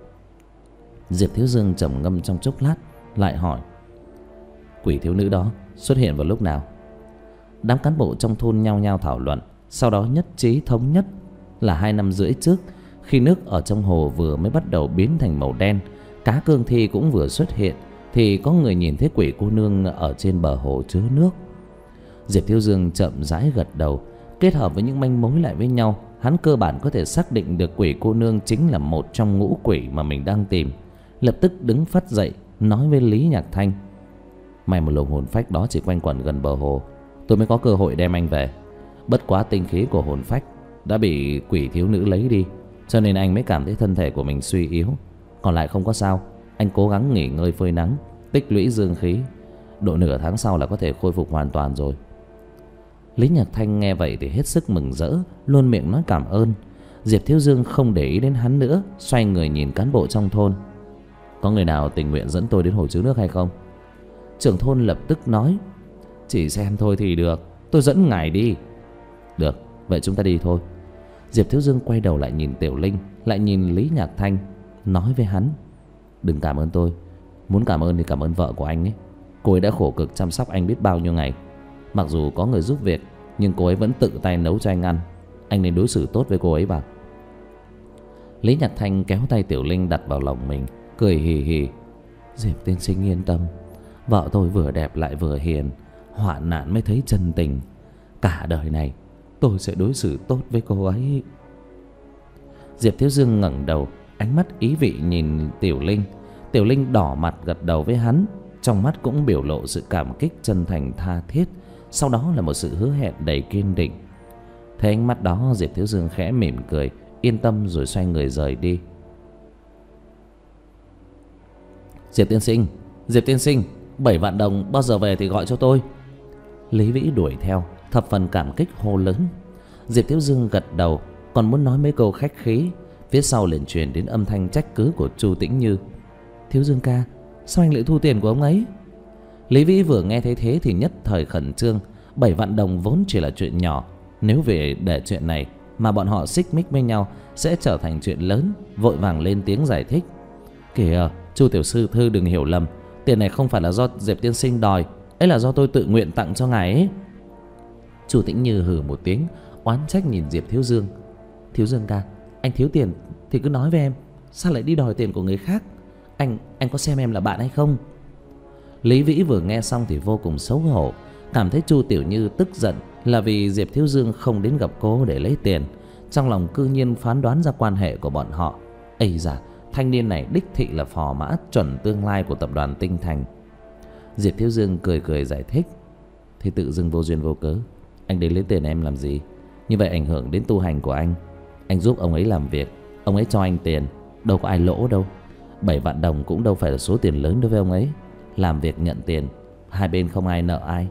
Diệp Thiếu Dương trầm ngâm trong chốc lát, lại hỏi: quỷ thiếu nữ đó xuất hiện vào lúc nào? Đám cán bộ trong thôn nhao nhao thảo luận, sau đó nhất trí thống nhất là hai năm rưỡi trước, khi nước ở trong hồ vừa mới bắt đầu biến thành màu đen, cá cương thi cũng vừa xuất hiện, thì có người nhìn thấy quỷ cô nương ở trên bờ hồ chứa nước. Diệp Thiếu Dương chậm rãi gật đầu, kết hợp với những manh mối lại với nhau, hắn cơ bản có thể xác định được quỷ cô nương chính là một trong ngũ quỷ mà mình đang tìm. Lập tức đứng phắt dậy, nói với Lý Nhạc Thanh: may một luồng hồn phách đó chỉ quanh quẩn gần bờ hồ, tôi mới có cơ hội đem anh về. Bất quá tinh khí của hồn phách đã bị quỷ thiếu nữ lấy đi, cho nên anh mới cảm thấy thân thể của mình suy yếu. Còn lại không có sao, anh cố gắng nghỉ ngơi phơi nắng, tích lũy dương khí, độ nửa tháng sau là có thể khôi phục hoàn toàn rồi. Lý Nhạc Thanh nghe vậy thì hết sức mừng rỡ, luôn miệng nói cảm ơn. Diệp Thiếu Dương không để ý đến hắn nữa, xoay người nhìn cán bộ trong thôn: có người nào tình nguyện dẫn tôi đến hồ chứa nước hay không? Trưởng thôn lập tức nói: chỉ xem thôi thì được, tôi dẫn ngài đi. Được, vậy chúng ta đi thôi. Diệp Thiếu Dương quay đầu lại nhìn Tiểu Linh, lại nhìn Lý Nhạc Thanh, nói với hắn: đừng cảm ơn tôi, muốn cảm ơn thì cảm ơn vợ của anh ấy. Cô ấy đã khổ cực chăm sóc anh biết bao nhiêu ngày. Mặc dù có người giúp việc, nhưng cô ấy vẫn tự tay nấu cho anh ăn. Anh nên đối xử tốt với cô ấy vào. Lý Nhạc Thanh kéo tay Tiểu Linh đặt vào lòng mình, cười hì hì: Diệp tiên sinh yên tâm, vợ tôi vừa đẹp lại vừa hiền, hoạn nạn mới thấy chân tình. Cả đời này tôi sẽ đối xử tốt với cô ấy. Diệp Thiếu Dương ngẩng đầu, ánh mắt ý vị nhìn Tiểu Linh. Tiểu Linh đỏ mặt gật đầu với hắn, trong mắt cũng biểu lộ sự cảm kích chân thành tha thiết, sau đó là một sự hứa hẹn đầy kiên định. Thấy ánh mắt đó, Diệp Thiếu Dương khẽ mỉm cười, yên tâm rồi xoay người rời đi. Diệp tiên sinh, Diệp tiên sinh, bảy vạn đồng bao giờ về thì gọi cho tôi. Lý Vĩ đuổi theo, thập phần cảm kích hô lớn. Diệp Thiếu Dương gật đầu, còn muốn nói mấy câu khách khí, phía sau liền truyền đến âm thanh trách cứ của Chu Tĩnh Như: Thiếu Dương ca, sao anh lại thu tiền của ông ấy? Lý Vĩ vừa nghe thấy thế thì nhất thời khẩn trương. Bảy vạn đồng vốn chỉ là chuyện nhỏ, nếu về để chuyện này mà bọn họ xích mích với nhau sẽ trở thành chuyện lớn, vội vàng lên tiếng giải thích: kìa, Chu tiểu sư thư đừng hiểu lầm, tiền này không phải là do Diệp tiên sinh đòi, ấy là do tôi tự nguyện tặng cho ngài ấy. Chu Tĩnh Như hừ một tiếng, oán trách nhìn Diệp Thiếu Dương: Thiếu Dương ca, anh thiếu tiền thì cứ nói với em, sao lại đi đòi tiền của người khác? Anh anh có xem em là bạn hay không? Lý Vĩ vừa nghe xong thì vô cùng xấu hổ, cảm thấy Chu Tiểu Như tức giận là vì Diệp Thiếu Dương không đến gặp cô để lấy tiền. Trong lòng cư nhiên phán đoán ra quan hệ của bọn họ. Ây da, thanh niên này đích thị là phò mã chuẩn tương lai của tập đoàn Tinh Thành. Diệp Thiếu Dương cười cười giải thích: thì tự dưng vô duyên vô cớ, anh đến lấy tiền em làm gì? Như vậy ảnh hưởng đến tu hành của anh. Anh giúp ông ấy làm việc, ông ấy cho anh tiền, đâu có ai lỗ đâu. Bảy vạn đồng cũng đâu phải là số tiền lớn đối với ông ấy. Làm việc nhận tiền, hai bên không ai nợ ai.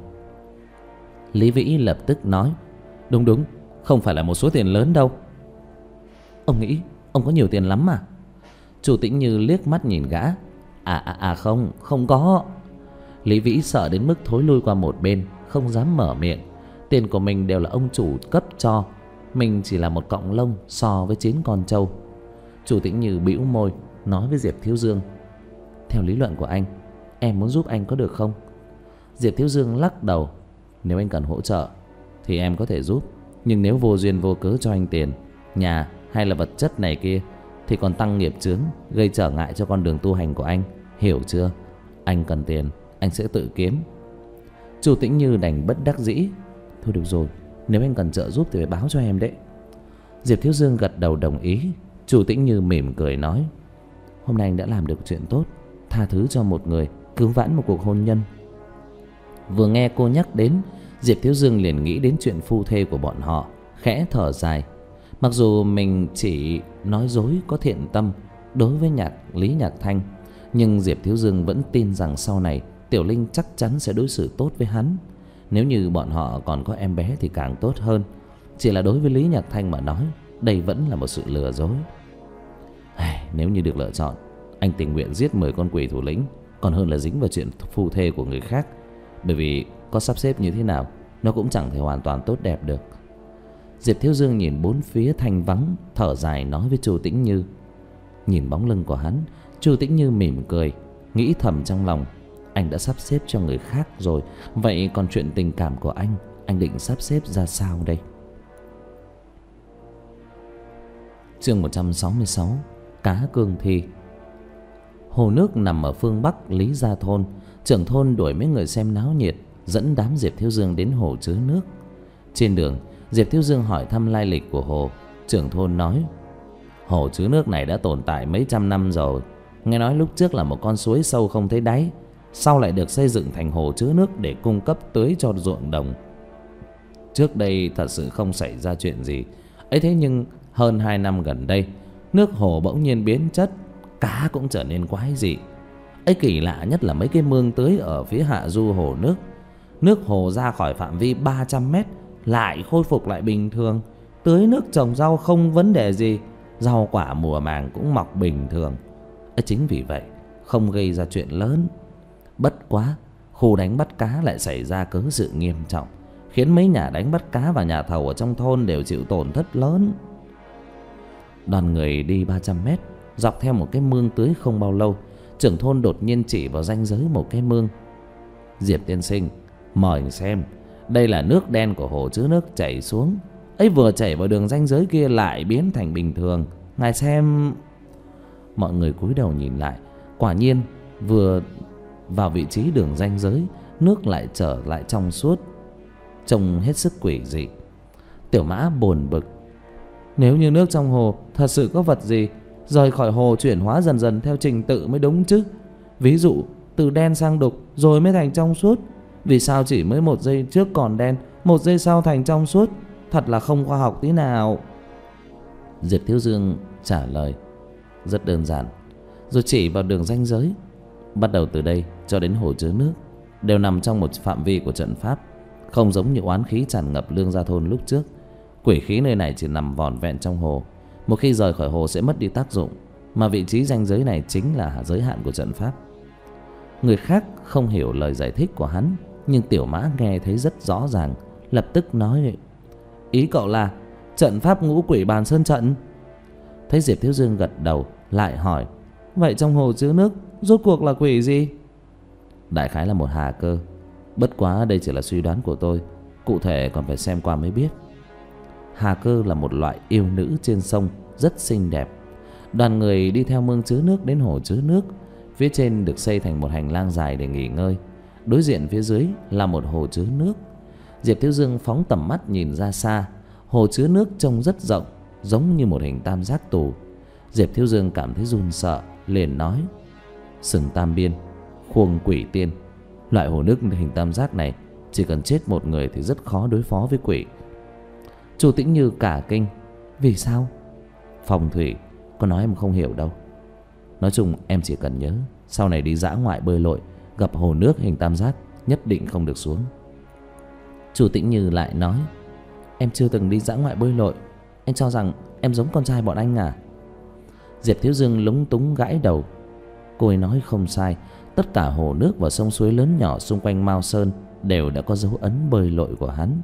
Lý Vĩ lập tức nói: đúng đúng, không phải là một số tiền lớn đâu. Ông nghĩ ông có nhiều tiền lắm mà. Chu Tĩnh Như liếc mắt nhìn gã: À à à không, không có. Lý Vĩ sợ đến mức thối lui qua một bên, không dám mở miệng. Tiền của mình đều là ông chủ cấp cho, mình chỉ là một cọng lông so với chín con trâu. Chu Tĩnh Như bĩu môi nói với Diệp Thiếu Dương: theo lý luận của anh, em muốn giúp anh có được không? Diệp Thiếu Dương lắc đầu: nếu anh cần hỗ trợ thì em có thể giúp, nhưng nếu vô duyên vô cớ cho anh tiền, nhà hay là vật chất này kia, thì còn tăng nghiệp chướng, gây trở ngại cho con đường tu hành của anh, hiểu chưa? Anh cần tiền, anh sẽ tự kiếm. Chu Tĩnh Như đành bất đắc dĩ: thôi được rồi, nếu anh cần trợ giúp thì phải báo cho em đấy. Diệp Thiếu Dương gật đầu đồng ý. Chu Tĩnh Như mỉm cười nói: hôm nay anh đã làm được chuyện tốt, tha thứ cho một người, cứu vãn một cuộc hôn nhân. Vừa nghe cô nhắc đến, Diệp Thiếu Dương liền nghĩ đến chuyện phu thê của bọn họ, khẽ thở dài. Mặc dù mình chỉ nói dối có thiện tâm đối với nhạc Lý Nhạc Thanh, nhưng Diệp Thiếu Dương vẫn tin rằng sau này Tiểu Linh chắc chắn sẽ đối xử tốt với hắn. Nếu như bọn họ còn có em bé thì càng tốt hơn. Chỉ là đối với Lý Nhạc Thanh mà nói, đây vẫn là một sự lừa dối. Nếu như được lựa chọn, anh tình nguyện giết mười con quỷ thủ lĩnh còn hơn là dính vào chuyện phu thê của người khác. Bởi vì có sắp xếp như thế nào, nó cũng chẳng thể hoàn toàn tốt đẹp được. Diệp Thiếu Dương nhìn bốn phía thanh vắng, thở dài nói với Chu Tĩnh Như. Nhìn bóng lưng của hắn, Chu Tĩnh Như mỉm cười, nghĩ thầm trong lòng: anh đã sắp xếp cho người khác rồi, vậy còn chuyện tình cảm của anh, anh anh định sắp xếp ra sao đây? Chương một trăm sáu mươi sáu. Cá cương thi. Hồ nước nằm ở phương bắc Lý Gia thôn. Trưởng thôn đuổi mấy người xem náo nhiệt, dẫn đám Diệp Thiếu Dương đến hồ chứa nước. Trên đường, Diệp Thiếu Dương hỏi thăm lai lịch của hồ. Trưởng thôn nói: hồ chứa nước này đã tồn tại mấy trăm năm rồi. Nghe nói lúc trước là một con suối sâu không thấy đáy, sau lại được xây dựng thành hồ chứa nước để cung cấp tưới cho ruộng đồng. Trước đây thật sự không xảy ra chuyện gì ấy, thế nhưng hơn hai năm gần đây, nước hồ bỗng nhiên biến chất, cá cũng trở nên quái dị. Ấy kỳ lạ nhất là mấy cái mương tưới ở phía hạ du hồ nước, nước hồ ra khỏi phạm vi ba trăm mét lại khôi phục lại bình thường. Tưới nước trồng rau không vấn đề gì, rau quả mùa màng cũng mọc bình thường. Ấy chính vì vậy không gây ra chuyện lớn. Bất quá khu đánh bắt cá lại xảy ra cớ sự nghiêm trọng, khiến mấy nhà đánh bắt cá và nhà thầu ở trong thôn đều chịu tổn thất lớn. Đoàn người đi ba trăm mét, dọc theo một cái mương tưới không bao lâu, trưởng thôn đột nhiên chỉ vào ranh giới một cái mương. Diệp tiên sinh, mời xem, đây là nước đen của hồ chứa nước chảy xuống. Ấy vừa chảy vào đường ranh giới kia lại biến thành bình thường, ngài xem. Mọi người cúi đầu nhìn lại, quả nhiên vừa vào vị trí đường ranh giới, nước lại trở lại trong suốt, trông hết sức quỷ dị. Tiểu Mã buồn bực: nếu như nước trong hồ thật sự có vật gì, rời khỏi hồ chuyển hóa dần dần theo trình tự mới đúng chứ. Ví dụ từ đen sang đục rồi mới thành trong suốt, vì sao chỉ mới một giây trước còn đen, một giây sau thành trong suốt? Thật là không khoa học tí nào. Diệp Thiếu Dương trả lời rất đơn giản, rồi chỉ vào đường ranh giới. Bắt đầu từ đây cho đến hồ chứa nước đều nằm trong một phạm vi của trận pháp, không giống như oán khí tràn ngập Lương Gia thôn lúc trước. Quỷ khí nơi này chỉ nằm vỏn vẹn trong hồ, một khi rời khỏi hồ sẽ mất đi tác dụng, mà vị trí ranh giới này chính là giới hạn của trận pháp. Người khác không hiểu lời giải thích của hắn, nhưng Tiểu Mã nghe thấy rất rõ ràng, lập tức nói: ý cậu là trận pháp ngũ quỷ bàn sơn trận? Thấy Diệp Thiếu Dương gật đầu, lại hỏi: vậy trong hồ chứa nước rốt cuộc là quỷ gì? Đại khái là một hà cơ, bất quá đây chỉ là suy đoán của tôi, cụ thể còn phải xem qua mới biết. Hà cơ là một loại yêu nữ trên sông, rất xinh đẹp. Đoàn người đi theo mương chứa nước đến hồ chứa nước. Phía trên được xây thành một hành lang dài để nghỉ ngơi, đối diện phía dưới là một hồ chứa nước. Diệp Thiếu Dương phóng tầm mắt nhìn ra xa, hồ chứa nước trông rất rộng, giống như một hình tam giác tù. Diệp Thiếu Dương cảm thấy run sợ, liền nói: sừng tam biên, khuông quỷ tiên. Loại hồ nước hình tam giác này, chỉ cần chết một người thì rất khó đối phó với quỷ. Chu Tĩnh Như cả kinh: vì sao? Phong thủy, có nói em không hiểu đâu. Nói chung em chỉ cần nhớ, sau này đi dã ngoại bơi lội, gặp hồ nước hình tam giác, nhất định không được xuống. Chu Tĩnh Như lại nói: em chưa từng đi dã ngoại bơi lội, anh cho rằng em giống con trai bọn anh à? Diệp Thiếu Dương lúng túng gãi đầu. Cô ấy nói không sai, tất cả hồ nước và sông suối lớn nhỏ xung quanh Mao Sơn đều đã có dấu ấn bơi lội của hắn.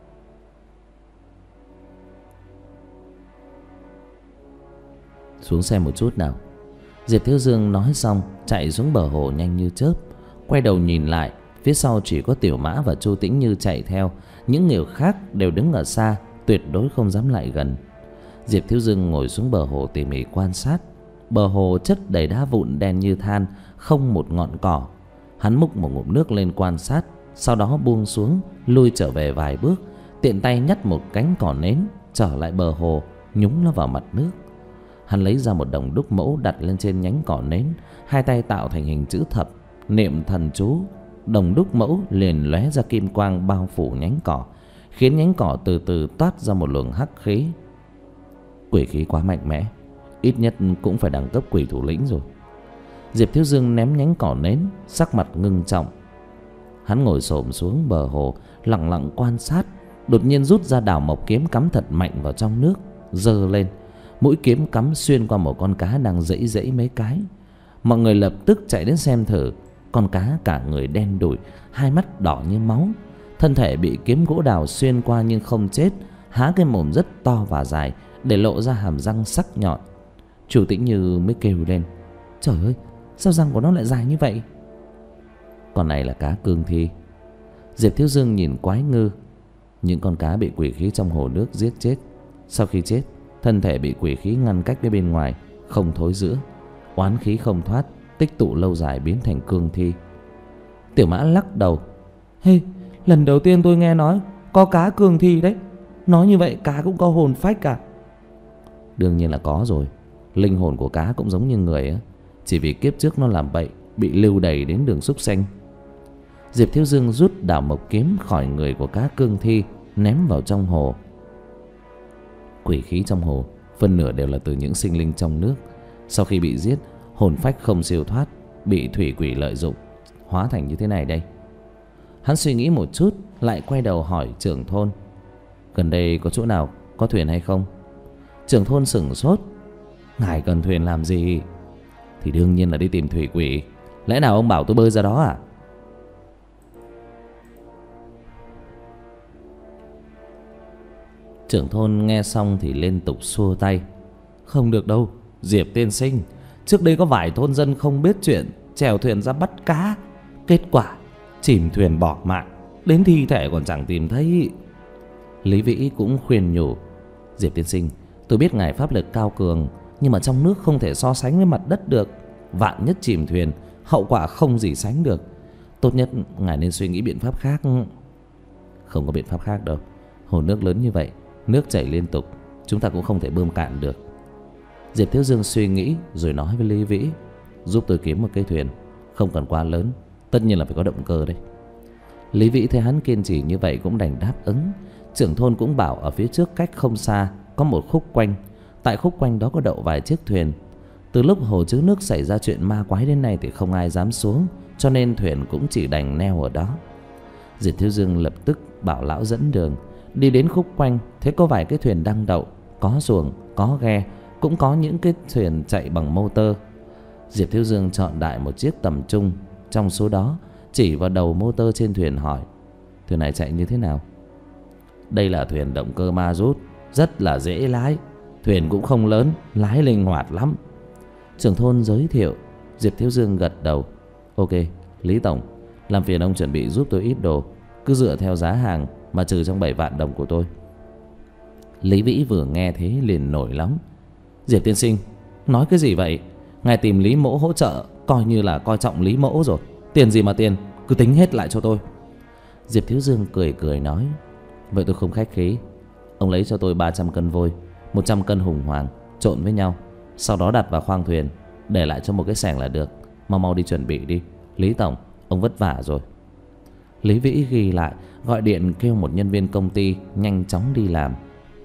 Xuống xem một chút nào. Diệp Thiếu Dương nói xong, chạy xuống bờ hồ nhanh như chớp. Quay đầu nhìn lại, phía sau chỉ có Tiểu Mã và Chu Tĩnh Như chạy theo, những người khác đều đứng ở xa, tuyệt đối không dám lại gần. Diệp Thiếu Dương ngồi xuống bờ hồ tỉ mỉ quan sát. Bờ hồ chất đầy đá vụn đen như than, không một ngọn cỏ. Hắn múc một ngụm nước lên quan sát, sau đó buông xuống, lui trở về vài bước, tiện tay nhặt một cánh cỏ nến trở lại bờ hồ, nhúng nó vào mặt nước. Hắn lấy ra một đồng đúc mẫu đặt lên trên nhánh cỏ nến, hai tay tạo thành hình chữ thập, niệm thần chú. Đồng đúc mẫu liền lóe ra kim quang bao phủ nhánh cỏ, khiến nhánh cỏ từ từ toát ra một luồng hắc khí. Quỷ khí quá mạnh mẽ, ít nhất cũng phải đẳng cấp quỷ thủ lĩnh rồi. Diệp Thiếu Dương ném nhánh cỏ nến, sắc mặt ngưng trọng. Hắn ngồi xổm xuống bờ hồ, lặng lặng quan sát. Đột nhiên rút ra đào mộc kiếm cắm thật mạnh vào trong nước, giơ lên. Mũi kiếm cắm xuyên qua một con cá đang dẫy dẫy mấy cái. Mọi người lập tức chạy đến xem thử. Con cá cả người đen đủi, hai mắt đỏ như máu, thân thể bị kiếm gỗ đào xuyên qua nhưng không chết, há cái mồm rất to và dài để lộ ra hàm răng sắc nhọn. Chủ Tĩnh Như mới kêu lên: trời ơi, sao răng của nó lại dài như vậy? Con này là cá cương thi. Diệp Thiếu Dương nhìn quái ngư: Những con cá bị quỷ khí trong hồ nước giết chết. Sau khi chết, thân thể bị quỷ khí ngăn cách với bên ngoài, không thối rữa, oán khí không thoát, tích tụ lâu dài biến thành cương thi. Tiểu Mã lắc đầu. Hey, lần đầu tiên tôi nghe nói có cá cương thi đấy. Nói như vậy cá cũng có hồn phách à? Đương nhiên là có rồi. Linh hồn của cá cũng giống như người á, chỉ vì kiếp trước nó làm bậy, bị lưu đày đến đường súc sanh. Diệp Thiếu Dương rút đảo mộc kiếm khỏi người của cá cương thi, ném vào trong hồ. Quỷ khí trong hồ phân nửa đều là từ những sinh linh trong nước. Sau khi bị giết, hồn phách không siêu thoát, bị thủy quỷ lợi dụng, hóa thành như thế này đây. Hắn suy nghĩ một chút, lại quay đầu hỏi trưởng thôn: gần đây có chỗ nào có thuyền hay không? Trưởng thôn sửng sốt. Ngài cần thuyền làm gì? Thì đương nhiên là đi tìm thủy quỷ. Lẽ nào ông bảo tôi bơi ra đó à? Trưởng thôn nghe xong thì liên tục xua tay. Không được đâu Diệp tiên sinh. Trước đây có vài thôn dân không biết chuyện, chèo thuyền ra bắt cá, kết quả chìm thuyền bỏ mạng, đến thi thể còn chẳng tìm thấy. Lý Vĩ cũng khuyên nhủ: Diệp tiên sinh, tôi biết ngài pháp lực cao cường, nhưng mà trong nước không thể so sánh với mặt đất được. Vạn nhất chìm thuyền, hậu quả không gì sánh được. Tốt nhất ngài nên suy nghĩ biện pháp khác. Không có biện pháp khác đâu. Hồ nước lớn như vậy, nước chảy liên tục, chúng ta cũng không thể bơm cạn được. Diệp Thiếu Dương suy nghĩ rồi nói với Lý Vĩ: giúp tôi kiếm một cây thuyền, không cần quá lớn, tất nhiên là phải có động cơ đấy. Lý Vĩ thấy hắn kiên trì như vậy cũng đành đáp ứng. Trưởng thôn cũng bảo ở phía trước cách không xa có một khúc quanh. Tại khúc quanh đó có đậu vài chiếc thuyền. Từ lúc hồ chứa nước xảy ra chuyện ma quái đến nay thì không ai dám xuống, cho nên thuyền cũng chỉ đành neo ở đó. Diệp Thiếu Dương lập tức bảo lão dẫn đường. Đi đến khúc quanh, thấy có vài cái thuyền đang đậu, có xuồng, có ghe, cũng có những cái thuyền chạy bằng motor. Diệp Thiếu Dương chọn đại một chiếc tầm trung trong số đó, chỉ vào đầu motor trên thuyền hỏi: thuyền này chạy như thế nào? Đây là thuyền động cơ ma rút, rất là dễ lái, thuyền cũng không lớn, lái linh hoạt lắm. Trưởng thôn giới thiệu. Diệp Thiếu Dương gật đầu. Ok, Lý Tổng, làm phiền ông chuẩn bị giúp tôi ít đồ, cứ dựa theo giá hàng mà trừ trong bảy vạn đồng của tôi. Lý Vĩ vừa nghe thế liền nổi nóng. Diệp tiên sinh, nói cái gì vậy? Ngài tìm Lý Mỗ hỗ trợ coi như là coi trọng Lý Mỗ rồi. Tiền gì mà tiền, cứ tính hết lại cho tôi. Diệp Thiếu Dương cười cười nói: vậy tôi không khách khí. Ông lấy cho tôi ba trăm cân vôi, một trăm cân hùng hoàng trộn với nhau, sau đó đặt vào khoang thuyền, để lại cho một cái xẻng là được. Mau mau đi chuẩn bị đi, Lý Tổng, ông vất vả rồi. Lý Vĩ ghi lại, gọi điện kêu một nhân viên công ty nhanh chóng đi làm.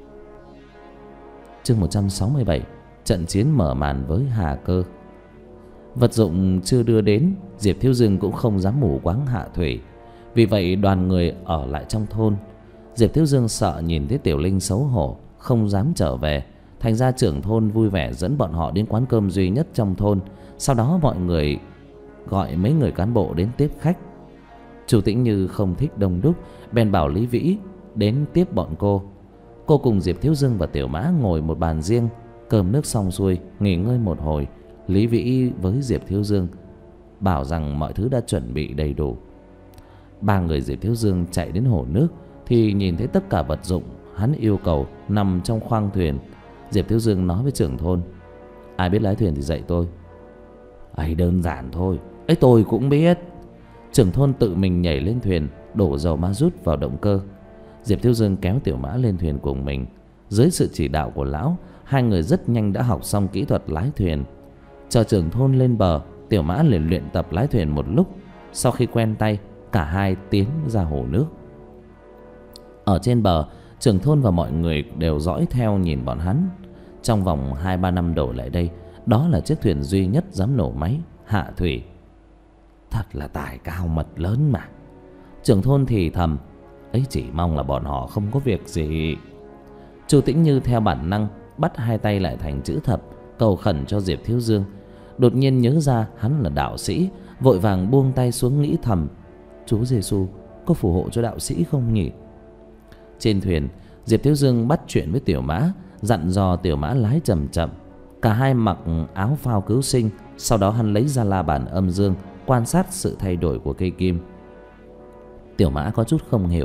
Chương một trăm sáu mươi bảy, trận chiến mở màn với Hà Cơ. Vật dụng chưa đưa đến, Diệp Thiếu Dương cũng không dám mù quáng hạ thủy. Vì vậy đoàn người ở lại trong thôn. Diệp Thiếu Dương sợ nhìn thấy Tiểu Linh xấu hổ, không dám trở về. Thành ra trưởng thôn vui vẻ dẫn bọn họ đến quán cơm duy nhất trong thôn. Sau đó mọi người gọi mấy người cán bộ đến tiếp khách. Chủ Tĩnh Như không thích đông đúc, bèn bảo Lý Vĩ đến tiếp bọn cô. Cô cùng Diệp Thiếu Dương và Tiểu Mã ngồi một bàn riêng. Cơm nước xong xuôi, nghỉ ngơi một hồi, Lý Vĩ với Diệp Thiếu Dương bảo rằng mọi thứ đã chuẩn bị đầy đủ. Ba người Diệp Thiếu Dương chạy đến hồ nước thì nhìn thấy tất cả vật dụng hắn yêu cầu nằm trong khoang thuyền. Diệp Thiếu Dương nói với trưởng thôn: ai biết lái thuyền thì dạy tôi. ấy đơn giản thôi, ấy tôi cũng biết. Trưởng thôn tự mình nhảy lên thuyền, đổ dầu ma rút vào động cơ. Diệp Thiếu Dương kéo Tiểu Mã lên thuyền cùng mình. Dưới sự chỉ đạo của lão, hai người rất nhanh đã học xong kỹ thuật lái thuyền. Chờ trưởng thôn lên bờ, Tiểu Mã liền luyện tập lái thuyền một lúc. Sau khi quen tay, cả hai tiến ra hồ nước. Ở trên bờ, trưởng thôn và mọi người đều dõi theo nhìn bọn hắn. Trong vòng hai ba năm đổ lại đây, đó là chiếc thuyền duy nhất dám nổ máy hạ thủy. Thật là tài cao mật lớn mà. Trưởng thôn thì thầm: ấy chỉ mong là bọn họ không có việc gì. Chu Tĩnh Như theo bản năng bắt hai tay lại thành chữ thập, cầu khẩn cho Diệp Thiếu Dương. Đột nhiên nhớ ra hắn là đạo sĩ, vội vàng buông tay xuống nghĩ thầm: Chúa Giêsu có phù hộ cho đạo sĩ không nhỉ? Trên thuyền, Diệp Thiếu Dương bắt chuyện với Tiểu Mã, dặn dò Tiểu Mã lái chậm chậm. Cả hai mặc áo phao cứu sinh. Sau đó hắn lấy ra la bàn âm dương, quan sát sự thay đổi của cây kim. Tiểu Mã có chút không hiểu,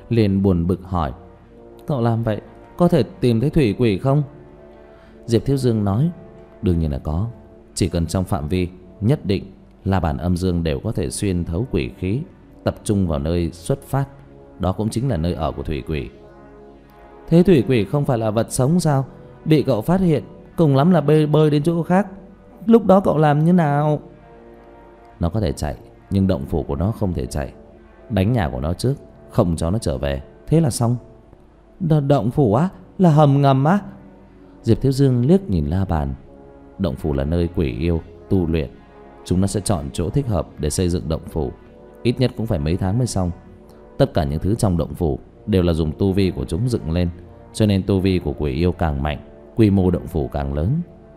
liền buồn bực hỏi: Cậu làm vậy có thể tìm thấy thủy quỷ không? Diệp Thiếu Dương nói: Đương nhiên là có. Chỉ cần trong phạm vi nhất định, La Bàn Âm Dương đều có thể xuyên thấu quỷ khí, tập trung vào nơi xuất phát. Đó cũng chính là nơi ở của thủy quỷ. Thế thủy quỷ không phải là vật sống sao? Bị cậu phát hiện, cùng lắm là bơi, bơi đến chỗ khác. Lúc đó cậu làm như nào? Nó có thể chạy, nhưng động phủ của nó không thể chạy. Đánh nhà của nó trước, không cho nó trở về, thế là xong. Đ- Động phủ á? Là hầm ngầm á? Diệp Thiếu Dương liếc nhìn La Bàn. Động phủ là nơi quỷ yêu tu luyện. Chúng nó sẽ chọn chỗ thích hợp để xây dựng động phủ. Ít nhất cũng phải mấy tháng mới xong. Tất cả những thứ trong động phủ đều là dùng tu vi của chúng dựng lên, cho nên tu vi của quỷ yêu càng mạnh, quy mô động phủ càng lớn.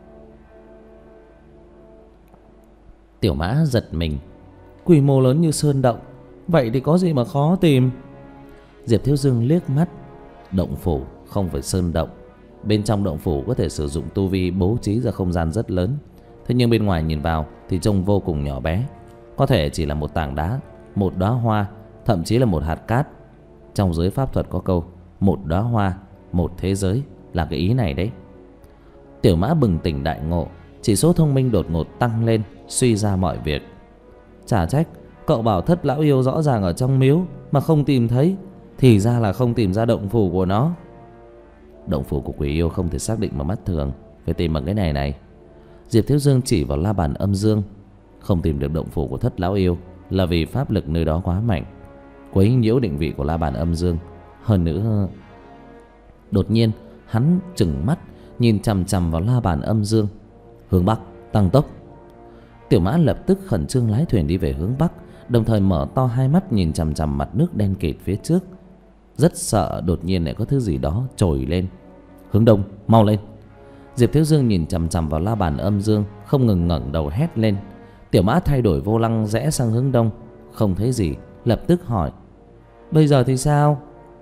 Tiểu Mã giật mình. Quy mô lớn như sơn động, vậy thì có gì mà khó tìm? Diệp Thiếu Dương liếc mắt. Động phủ không phải sơn động. Bên trong động phủ có thể sử dụng tu vi bố trí ra không gian rất lớn. Thế nhưng bên ngoài nhìn vào thì trông vô cùng nhỏ bé. Có thể chỉ là một tảng đá, một đóa hoa, thậm chí là một hạt cát. Trong giới pháp thuật có câu một đóa hoa, một thế giới, là cái ý này đấy. Tiểu Mã bừng tỉnh đại ngộ. Chỉ số thông minh đột ngột tăng lên, suy ra mọi việc. Chả trách cậu bảo Thất Lão Yêu rõ ràng ở trong miếu mà không tìm thấy, thì ra là không tìm ra động phủ của nó. Động phủ của quỷ yêu không thể xác định bằng mắt thường, phải tìm bằng cái này này. Diệp Thiếu Dương chỉ vào La Bàn Âm Dương. Không tìm được động phủ của Thất Lão Yêu là vì pháp lực nơi đó quá mạnh, quấy nhiễu định vị của La Bàn Âm Dương. Hơn nữa, đột nhiên hắn trừng mắt nhìn chằm chằm vào La Bàn Âm Dương. Hướng Bắc, tăng tốc. Tiểu Mã lập tức khẩn trương lái thuyền đi về hướng Bắc, đồng thời mở to hai mắt nhìn chằm chằm mặt nước đen kịt phía trước. Rất sợ đột nhiên lại có thứ gì đó trồi lên. Hướng Đông, mau lên. Diệp Thiếu Dương nhìn chằm chằm vào La Bàn Âm Dương, không ngừng ngẩng đầu hét lên. Tiểu Mã thay đổi vô lăng rẽ sang hướng Đông, không thấy gì, lập tức hỏi: Bây giờ thì sao?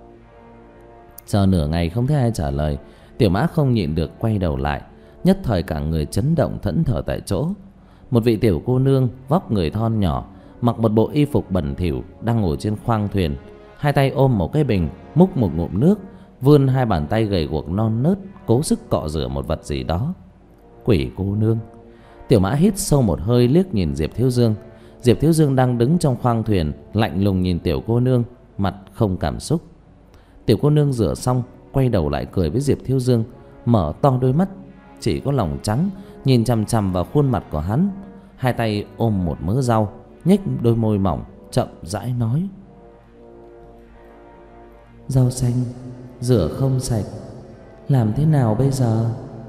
Chờ nửa ngày không thấy ai trả lời, Tiểu Mã không nhịn được quay đầu lại. Nhất thời cả người chấn động thẫn thờ tại chỗ. Một vị tiểu cô nương vóc người thon nhỏ, mặc một bộ y phục bẩn thỉu, đang ngồi trên khoang thuyền, hai tay ôm một cái bình, múc một ngụm nước, vươn hai bàn tay gầy guộc non nớt, cố sức cọ rửa một vật gì đó. Quỷ cô nương. Tiểu Mã hít sâu một hơi, liếc nhìn Diệp Thiếu Dương. Diệp Thiếu Dương đang đứng trong khoang thuyền, lạnh lùng nhìn tiểu cô nương, mặt không cảm xúc. Tiểu cô nương rửa xong, quay đầu lại cười với Diệp Thiếu Dương, mở to đôi mắt chỉ có lòng trắng, nhìn chằm chằm vào khuôn mặt của hắn. Hai tay ôm một mớ rau, nhếch đôi môi mỏng, chậm rãi nói: Rau xanh rửa không sạch, làm thế nào bây giờ?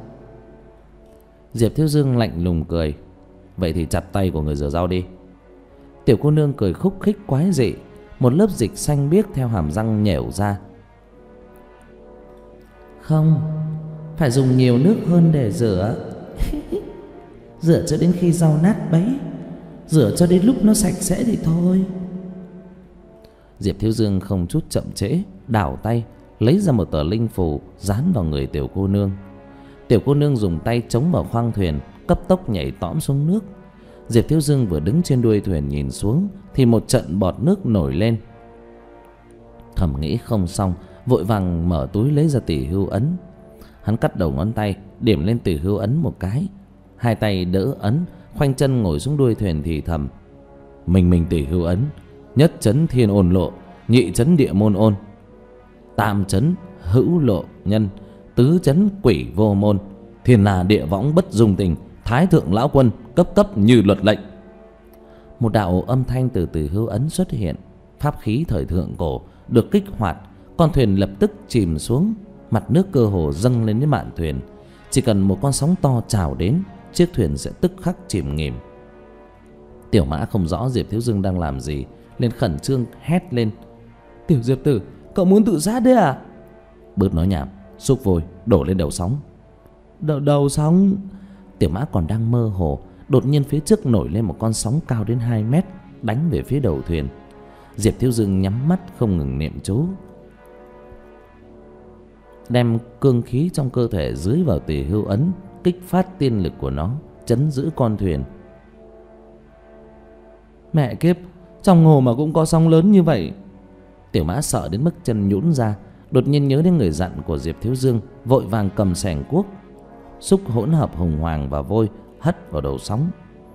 Diệp Thiếu Dương lạnh lùng cười: Vậy thì chặt tay của người rửa rau đi. Tiểu cô nương cười khúc khích quái dị, một lớp dịch xanh biếc theo hàm răng nhẻo ra. Không, phải dùng nhiều nước hơn để rửa. Rửa cho đến khi rau nát bấy, rửa cho đến lúc nó sạch sẽ thì thôi. Diệp Thiếu Dương không chút chậm trễ, đảo tay lấy ra một tờ linh phù dán vào người tiểu cô nương. Tiểu cô nương dùng tay chống vào khoang thuyền, cấp tốc nhảy tõm xuống nước. Diệp Thiếu Dương vừa đứng trên đuôi thuyền nhìn xuống thì một trận bọt nước nổi lên. Thầm nghĩ không xong, vội vàng mở túi lấy ra tỷ hưu ấn. Hắn cắt đầu ngón tay, điểm lên tỷ hưu ấn một cái, hai tay đỡ ấn, khoanh chân ngồi xuống đuôi thuyền thì thầm: Mình mình tỷ hưu ấn, nhất chấn thiên ôn lộ, nhị chấn địa môn ôn, tam chấn hữu lộ nhân, tứ chấn quỷ vô môn, thiên là địa võng bất dung tình, thái thượng lão quân cấp cấp như luật lệnh. Một đạo âm thanh từ từ hưu ấn xuất hiện, pháp khí thời thượng cổ được kích hoạt. Con thuyền lập tức chìm xuống, mặt nước cơ hồ dâng lên đến mạn thuyền. Chỉ cần một con sóng to trào đến, chiếc thuyền sẽ tức khắc chìm nghỉm. Tiểu Mã không rõ Diệp Thiếu Dương đang làm gì, liền khẩn trương hét lên: Tiểu Diệp tử, cậu muốn tự sát đấy à? Bớt nói nhảm, xúc vôi đổ lên đầu sóng. Đầu, đầu sóng? Tiểu Mã còn đang mơ hồ, đột nhiên phía trước nổi lên một con sóng cao đến hai mét, đánh về phía đầu thuyền. Diệp Thiếu Dương nhắm mắt không ngừng niệm chú, đem cương khí trong cơ thể dưới vào tỷ hưu ấn, kích phát tiên lực của nó, chấn giữ con thuyền. Mẹ kiếp, trong hồ mà cũng có sóng lớn như vậy. Tiểu Mã sợ đến mức chân nhũn ra, đột nhiên nhớ đến người dặn của Diệp Thiếu Dương, vội vàng cầm xẻng cuốc xúc hỗn hợp hùng hoàng và vôi hất vào đầu sóng.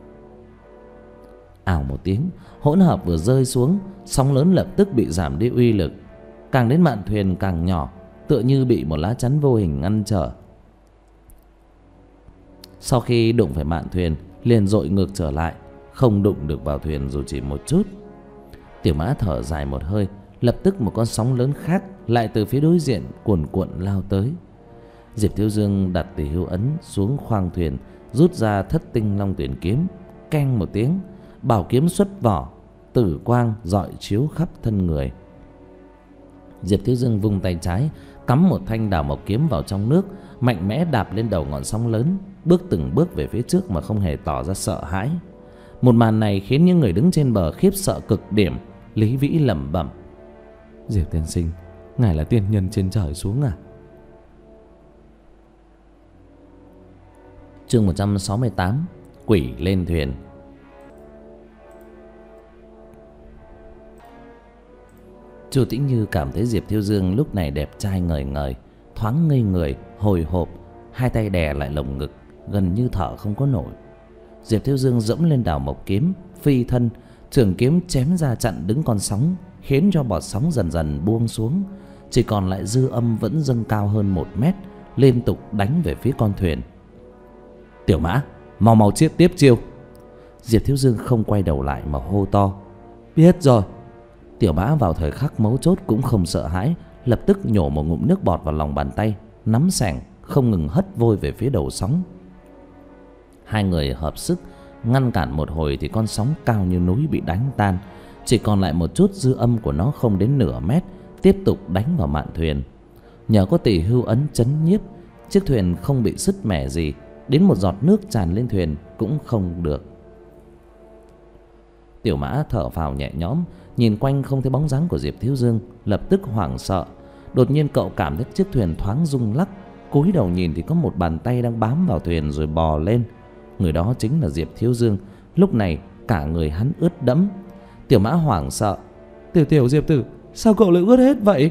Ào một tiếng, hỗn hợp vừa rơi xuống, sóng lớn lập tức bị giảm đi uy lực, càng đến mạn thuyền càng nhỏ, tựa như bị một lá chắn vô hình ngăn trở. Sau khi đụng phải mạn thuyền, liền dội ngược trở lại, không đụng được vào thuyền dù chỉ một chút. Tiểu Mã thở dài một hơi, lập tức một con sóng lớn khác lại từ phía đối diện cuồn cuộn lao tới. Diệp Thiếu Dương đặt tỷ hưu ấn xuống khoang thuyền, rút ra thất tinh long tuyển kiếm, keng một tiếng, bảo kiếm xuất vỏ, tử quang rọi chiếu khắp thân người. Diệp Thiếu Dương vung tay trái, cắm một thanh đào mộc kiếm vào trong nước, mạnh mẽ đạp lên đầu ngọn sóng lớn, bước từng bước về phía trước mà không hề tỏ ra sợ hãi. Một màn này khiến những người đứng trên bờ khiếp sợ cực điểm. Lý Vĩ lẩm bẩm: Diệp tiên sinh, ngài là tiên nhân trên trời xuống à? Chương một trăm sáu mươi tám, quỷ lên thuyền. Chu Tĩnh Như cảm thấy Diệp Thiếu Dương lúc này đẹp trai ngời ngời, thoáng ngây người, hồi hộp, hai tay đè lại lồng ngực, gần như thở không có nổi. Diệp Thiếu Dương dẫm lên đào mộc kiếm, phi thân, trường kiếm chém ra chặn đứng con sóng, khiến cho bọt sóng dần dần buông xuống, chỉ còn lại dư âm vẫn dâng cao hơn một mét, liên tục đánh về phía con thuyền. Tiểu Mã, mau mau chiết tiếp chiêu. Diệp Thiếu Dương không quay đầu lại mà hô to: Biết rồi. Tiểu Mã vào thời khắc mấu chốt cũng không sợ hãi, lập tức nhổ một ngụm nước bọt vào lòng bàn tay, nắm xẻng không ngừng hất vôi về phía đầu sóng. Hai người hợp sức ngăn cản một hồi thì con sóng cao như núi bị đánh tan, chỉ còn lại một chút dư âm của nó không đến nửa mét, tiếp tục đánh vào mạn thuyền. Nhờ có tỷ hưu ấn chấn nhiếp, chiếc thuyền không bị sứt mẻ gì, đến một giọt nước tràn lên thuyền cũng không được. Tiểu Mã thở phào nhẹ nhõm, nhìn quanh không thấy bóng dáng của Diệp Thiếu Dương, lập tức hoảng sợ. Đột nhiên cậu cảm thấy chiếc thuyền thoáng rung lắc, cúi đầu nhìn thì có một bàn tay đang bám vào thuyền rồi bò lên. Người đó chính là Diệp Thiếu Dương. Lúc này cả người hắn ướt đẫm. Tiểu Mã hoảng sợ: Tiểu tiểu Diệp tử, sao cậu lại ướt hết vậy?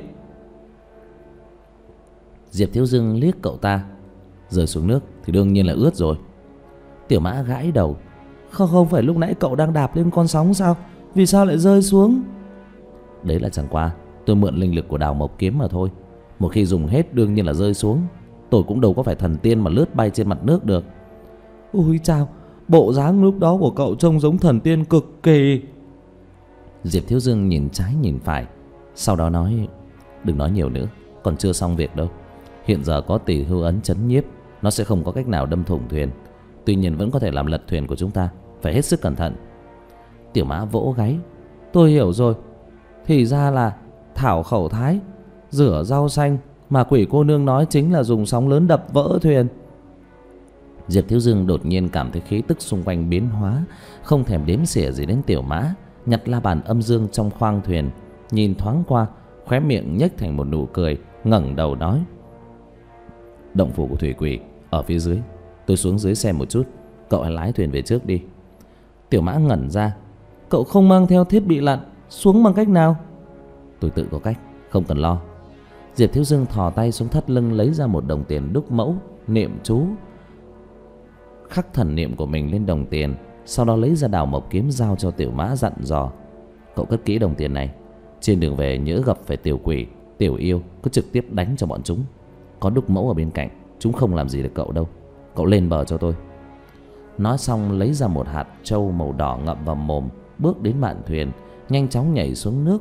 Diệp Thiếu Dương liếc cậu ta: Rơi xuống nước thì đương nhiên là ướt rồi. Tiểu Mã gãi đầu: Không không phải lúc nãy cậu đang đạp lên con sóng sao? Vì sao lại rơi xuống? Đấy là chẳng qua tôi mượn linh lực của đào mộc kiếm mà thôi. Một khi dùng hết đương nhiên là rơi xuống. Tôi cũng đâu có phải thần tiên mà lướt bay trên mặt nước được. Ôi chao, bộ dáng lúc đó của cậu trông giống thần tiên cực kỳ. Diệp Thiếu Dương nhìn trái nhìn phải, sau đó nói: Đừng nói nhiều nữa, còn chưa xong việc đâu. Hiện giờ có tỷ hưu ấn chấn nhiếp, nó sẽ không có cách nào đâm thủng thuyền. Tuy nhiên vẫn có thể làm lật thuyền của chúng ta, phải hết sức cẩn thận. Tiểu Mã vỗ gáy: Tôi hiểu rồi. Thì ra là thảo khẩu thái, rửa rau xanh mà quỷ cô nương nói chính là dùng sóng lớn đập vỡ thuyền. Diệp Thiếu Dương đột nhiên cảm thấy khí tức xung quanh biến hóa, không thèm đếm xỉa gì đến Tiểu Mã, nhặt la bàn âm dương trong khoang thuyền, nhìn thoáng qua, khóe miệng nhếch thành một nụ cười, ngẩng đầu nói: Động phủ của thủy quỷ ở phía dưới, tôi xuống dưới xem một chút, cậu hãy lái thuyền về trước đi. Tiểu Mã ngẩn ra: Cậu không mang theo thiết bị lặn, xuống bằng cách nào? Tôi tự có cách, không cần lo. Diệp Thiếu Dương thò tay xuống thắt lưng lấy ra một đồng tiền đúc mẫu, niệm chú, khắc thần niệm của mình lên đồng tiền, sau đó lấy ra đào mộc kiếm giao cho Tiểu Mã, dặn dò: Cậu cất kỹ đồng tiền này, trên đường về nhớ gặp phải tiểu quỷ, tiểu yêu, cứ trực tiếp đánh cho bọn chúng. Có đúc mẫu ở bên cạnh, chúng không làm gì được cậu đâu. Cậu lên bờ cho tôi. Nói xong lấy ra một hạt trâu màu đỏ ngậm vào mồm, bước đến mạn thuyền, nhanh chóng nhảy xuống nước.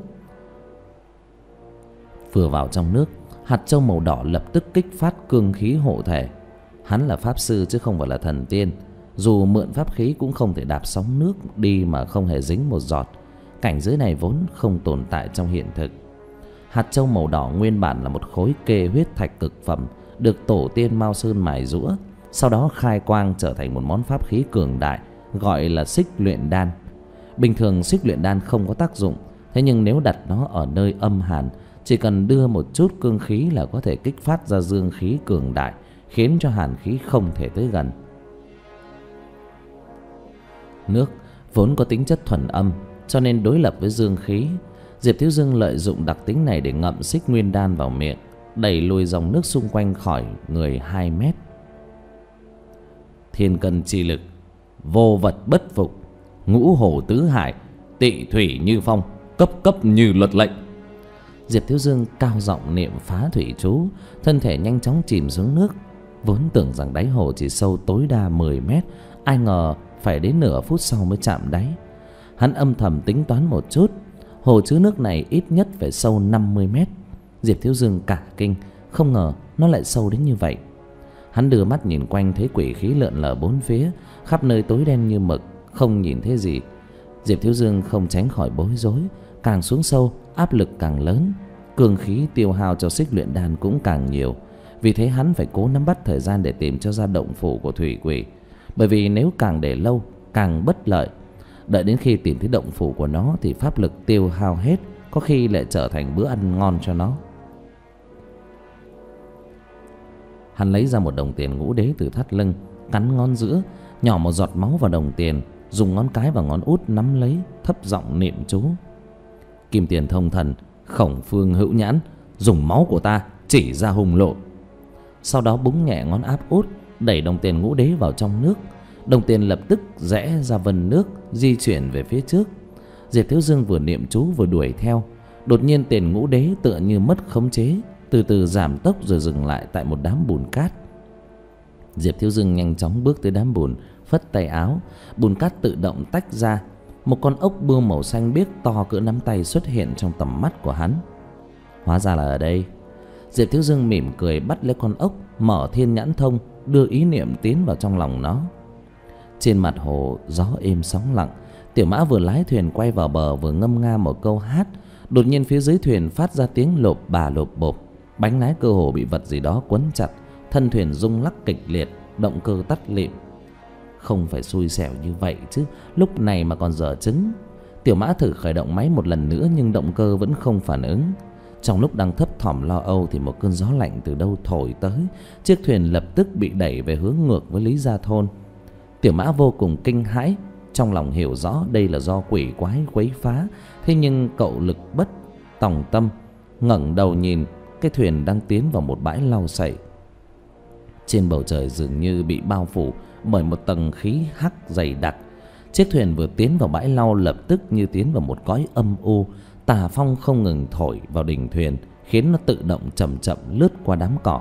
Vừa vào trong nước, hạt trâu màu đỏ lập tức kích phát cương khí hộ thể. Hắn là pháp sư chứ không phải là thần tiên, dù mượn pháp khí cũng không thể đạp sóng nước đi mà không hề dính một giọt. Cảnh giới này vốn không tồn tại trong hiện thực. Hạt trâu màu đỏ nguyên bản là một khối kê huyết thạch cực phẩm, được tổ tiên Mao Sơn mài giũa, sau đó khai quang trở thành một món pháp khí cường đại, gọi là xích luyện đan. Bình thường xích luyện đan không có tác dụng, thế nhưng nếu đặt nó ở nơi âm hàn, chỉ cần đưa một chút cương khí là có thể kích phát ra dương khí cường đại, khiến cho hàn khí không thể tới gần. Nước vốn có tính chất thuần âm, cho nên đối lập với dương khí. Diệp Thiếu Dương lợi dụng đặc tính này để ngậm xích nguyên đan vào miệng, đẩy lùi dòng nước xung quanh khỏi người hai mét. Thiên cân chi lực, vô vật bất phục, ngũ hổ tứ hải, tị thủy như phong, cấp cấp như luật lệnh. Diệp Thiếu Dương cao giọng niệm phá thủy chú, thân thể nhanh chóng chìm xuống nước. Vốn tưởng rằng đáy hồ chỉ sâu tối đa mười mét, ai ngờ phải đến nửa phút sau mới chạm đáy. Hắn âm thầm tính toán một chút, hồ chứa nước này ít nhất phải sâu năm mươi mét. Diệp Thiếu Dương cả kinh, không ngờ nó lại sâu đến như vậy. Hắn đưa mắt nhìn quanh, thấy quỷ khí lượn lờ bốn phía, khắp nơi tối đen như mực, không nhìn thấy gì. Diệp Thiếu Dương không tránh khỏi bối rối, càng xuống sâu áp lực càng lớn, cường khí tiêu hao cho xích luyện đan cũng càng nhiều. Vì thế hắn phải cố nắm bắt thời gian để tìm cho ra động phủ của thủy quỷ, bởi vì nếu càng để lâu càng bất lợi. Đợi đến khi tìm thấy động phủ của nó thì pháp lực tiêu hao hết, có khi lại trở thành bữa ăn ngon cho nó. Hắn lấy ra một đồng tiền ngũ đế từ thắt lưng, cắn ngón giữa, nhỏ một giọt máu vào đồng tiền, dùng ngón cái và ngón út nắm lấy, thấp giọng niệm chú. Kim tiền thông thần, khổng phương hữu nhãn, dùng máu của ta chỉ ra hùng lộ. Sau đó búng nhẹ ngón áp út, đẩy đồng tiền ngũ đế vào trong nước. Đồng tiền lập tức rẽ ra vân nước, di chuyển về phía trước. Diệp Thiếu Dương vừa niệm chú vừa đuổi theo. Đột nhiên tiền ngũ đế tựa như mất khống chế, từ từ giảm tốc rồi dừng lại tại một đám bùn cát. Diệp Thiếu Dương nhanh chóng bước tới đám bùn, phất tay áo, bùn cát tự động tách ra. Một con ốc bươu màu xanh biếc to cỡ nắm tay xuất hiện trong tầm mắt của hắn. Hóa ra là ở đây. Diệp Thiếu Dương mỉm cười bắt lấy con ốc, mở thiên nhãn thông, đưa ý niệm tiến vào trong lòng nó. Trên mặt hồ gió êm sóng lặng, Tiểu Mã vừa lái thuyền quay vào bờ vừa ngâm nga một câu hát. Đột nhiên phía dưới thuyền phát ra tiếng lộp bà lộp bộp, bánh lái cơ hồ bị vật gì đó quấn chặt, thân thuyền rung lắc kịch liệt, động cơ tắt lịm. Không phải xui xẻo như vậy chứ, lúc này mà còn dở trứng. Tiểu Mã thử khởi động máy một lần nữa nhưng động cơ vẫn không phản ứng. Trong lúc đang thấp thỏm lo âu thì một cơn gió lạnh từ đâu thổi tới, chiếc thuyền lập tức bị đẩy về hướng ngược với Lý Gia Thôn. Tiểu Mã vô cùng kinh hãi, trong lòng hiểu rõ đây là do quỷ quái quấy phá. Thế nhưng cậu lực bất tòng tâm, ngẩng đầu nhìn, cái thuyền đang tiến vào một bãi lau sậy. Trên bầu trời dường như bị bao phủ bởi một tầng khí hắc dày đặc. Chiếc thuyền vừa tiến vào bãi lau lập tức như tiến vào một cõi âm u. Tà phong không ngừng thổi vào đỉnh thuyền, khiến nó tự động chậm chậm lướt qua đám cỏ.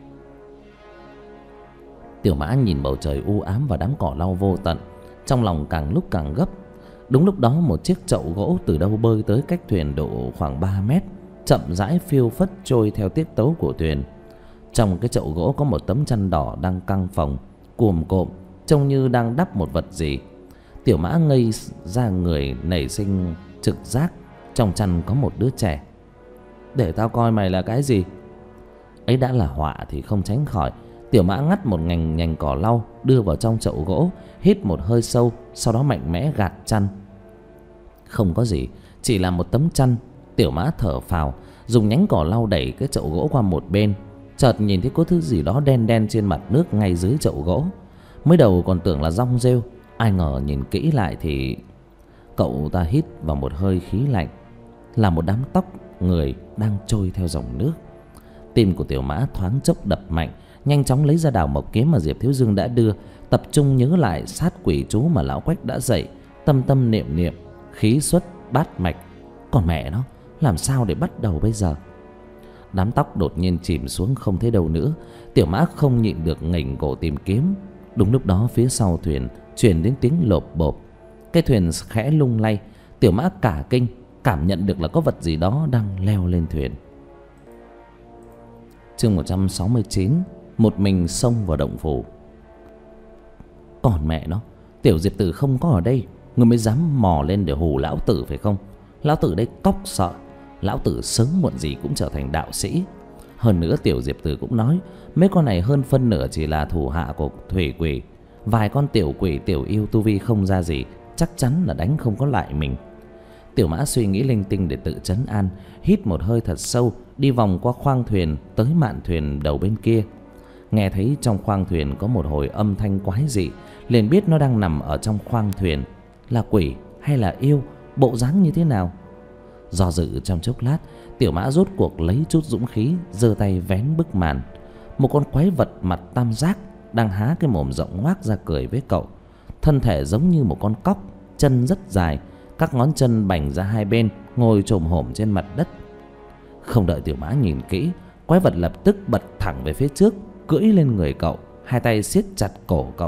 Tiểu Mã nhìn bầu trời u ám và đám cỏ lau vô tận, trong lòng càng lúc càng gấp. Đúng lúc đó một chiếc chậu gỗ từ đâu bơi tới cách thuyền độ khoảng ba mét, chậm rãi phiêu phất trôi theo tiết tấu của thuyền. Trong cái chậu gỗ có một tấm chăn đỏ đang căng phồng, cuồm cộm, trông như đang đắp một vật gì. Tiểu Mã ngây ra người, nảy sinh trực giác trong chăn có một đứa trẻ. Để tao coi mày là cái gì. Ấy đã là họa thì không tránh khỏi. Tiểu Mã ngắt một nhành nhành cỏ lau đưa vào trong chậu gỗ, hít một hơi sâu, sau đó mạnh mẽ gạt chăn. Không có gì, chỉ là một tấm chăn. Tiểu Mã thở phào, dùng nhánh cỏ lau đẩy cái chậu gỗ qua một bên. Chợt nhìn thấy có thứ gì đó đen đen trên mặt nước ngay dưới chậu gỗ. Mới đầu còn tưởng là rong rêu, ai ngờ nhìn kỹ lại thì cậu ta hít vào một hơi khí lạnh, là một đám tóc người đang trôi theo dòng nước. Tim của Tiểu Mã thoáng chốc đập mạnh, nhanh chóng lấy ra đào mộc kiếm mà Diệp Thiếu Dương đã đưa, tập trung nhớ lại sát quỷ chú mà lão Quách đã dạy, tâm tâm niệm niệm, khí xuất bát mạch. Còn mẹ nó, làm sao để bắt đầu bây giờ? Đám tóc đột nhiên chìm xuống không thấy đâu nữa. Tiểu Mã không nhịn được nghềnh cổ tìm kiếm. Đúng lúc đó phía sau thuyền truyền đến tiếng lộp bộp, cái thuyền khẽ lung lay. Tiểu Mã cả kinh, cảm nhận được là có vật gì đó đang leo lên thuyền. Chương một trăm sáu mươi chín. Một mình xông vào động phủ. Còn mẹ nó, tiểu Diệp Tử không có ở đây, ngươi mới dám mò lên để hù lão tử phải không? Lão tử đây cóc sợ, lão tử sớm muộn gì cũng trở thành đạo sĩ. Hơn nữa tiểu Diệp Tử cũng nói, mấy con này hơn phân nửa chỉ là thủ hạ của thủy quỷ. Vài con tiểu quỷ tiểu yêu tu vi không ra gì, chắc chắn là đánh không có lại mình. Tiểu Mã suy nghĩ linh tinh để tự trấn an, hít một hơi thật sâu, đi vòng qua khoang thuyền tới mạn thuyền đầu bên kia. Nghe thấy trong khoang thuyền có một hồi âm thanh quái dị, liền biết nó đang nằm ở trong khoang thuyền. Là quỷ hay là yêu, bộ dáng như thế nào? Do dự trong chốc lát, Tiểu Mã rốt cuộc lấy chút dũng khí, giơ tay vén bức màn. Một con quái vật mặt tam giác đang há cái mồm rộng ngoác ra cười với cậu. Thân thể giống như một con cóc, chân rất dài, các ngón chân bành ra hai bên, ngồi chồm hổm trên mặt đất. Không đợi Tiểu Mã nhìn kỹ, quái vật lập tức bật thẳng về phía trước, cưỡi lên người cậu, hai tay siết chặt cổ cậu.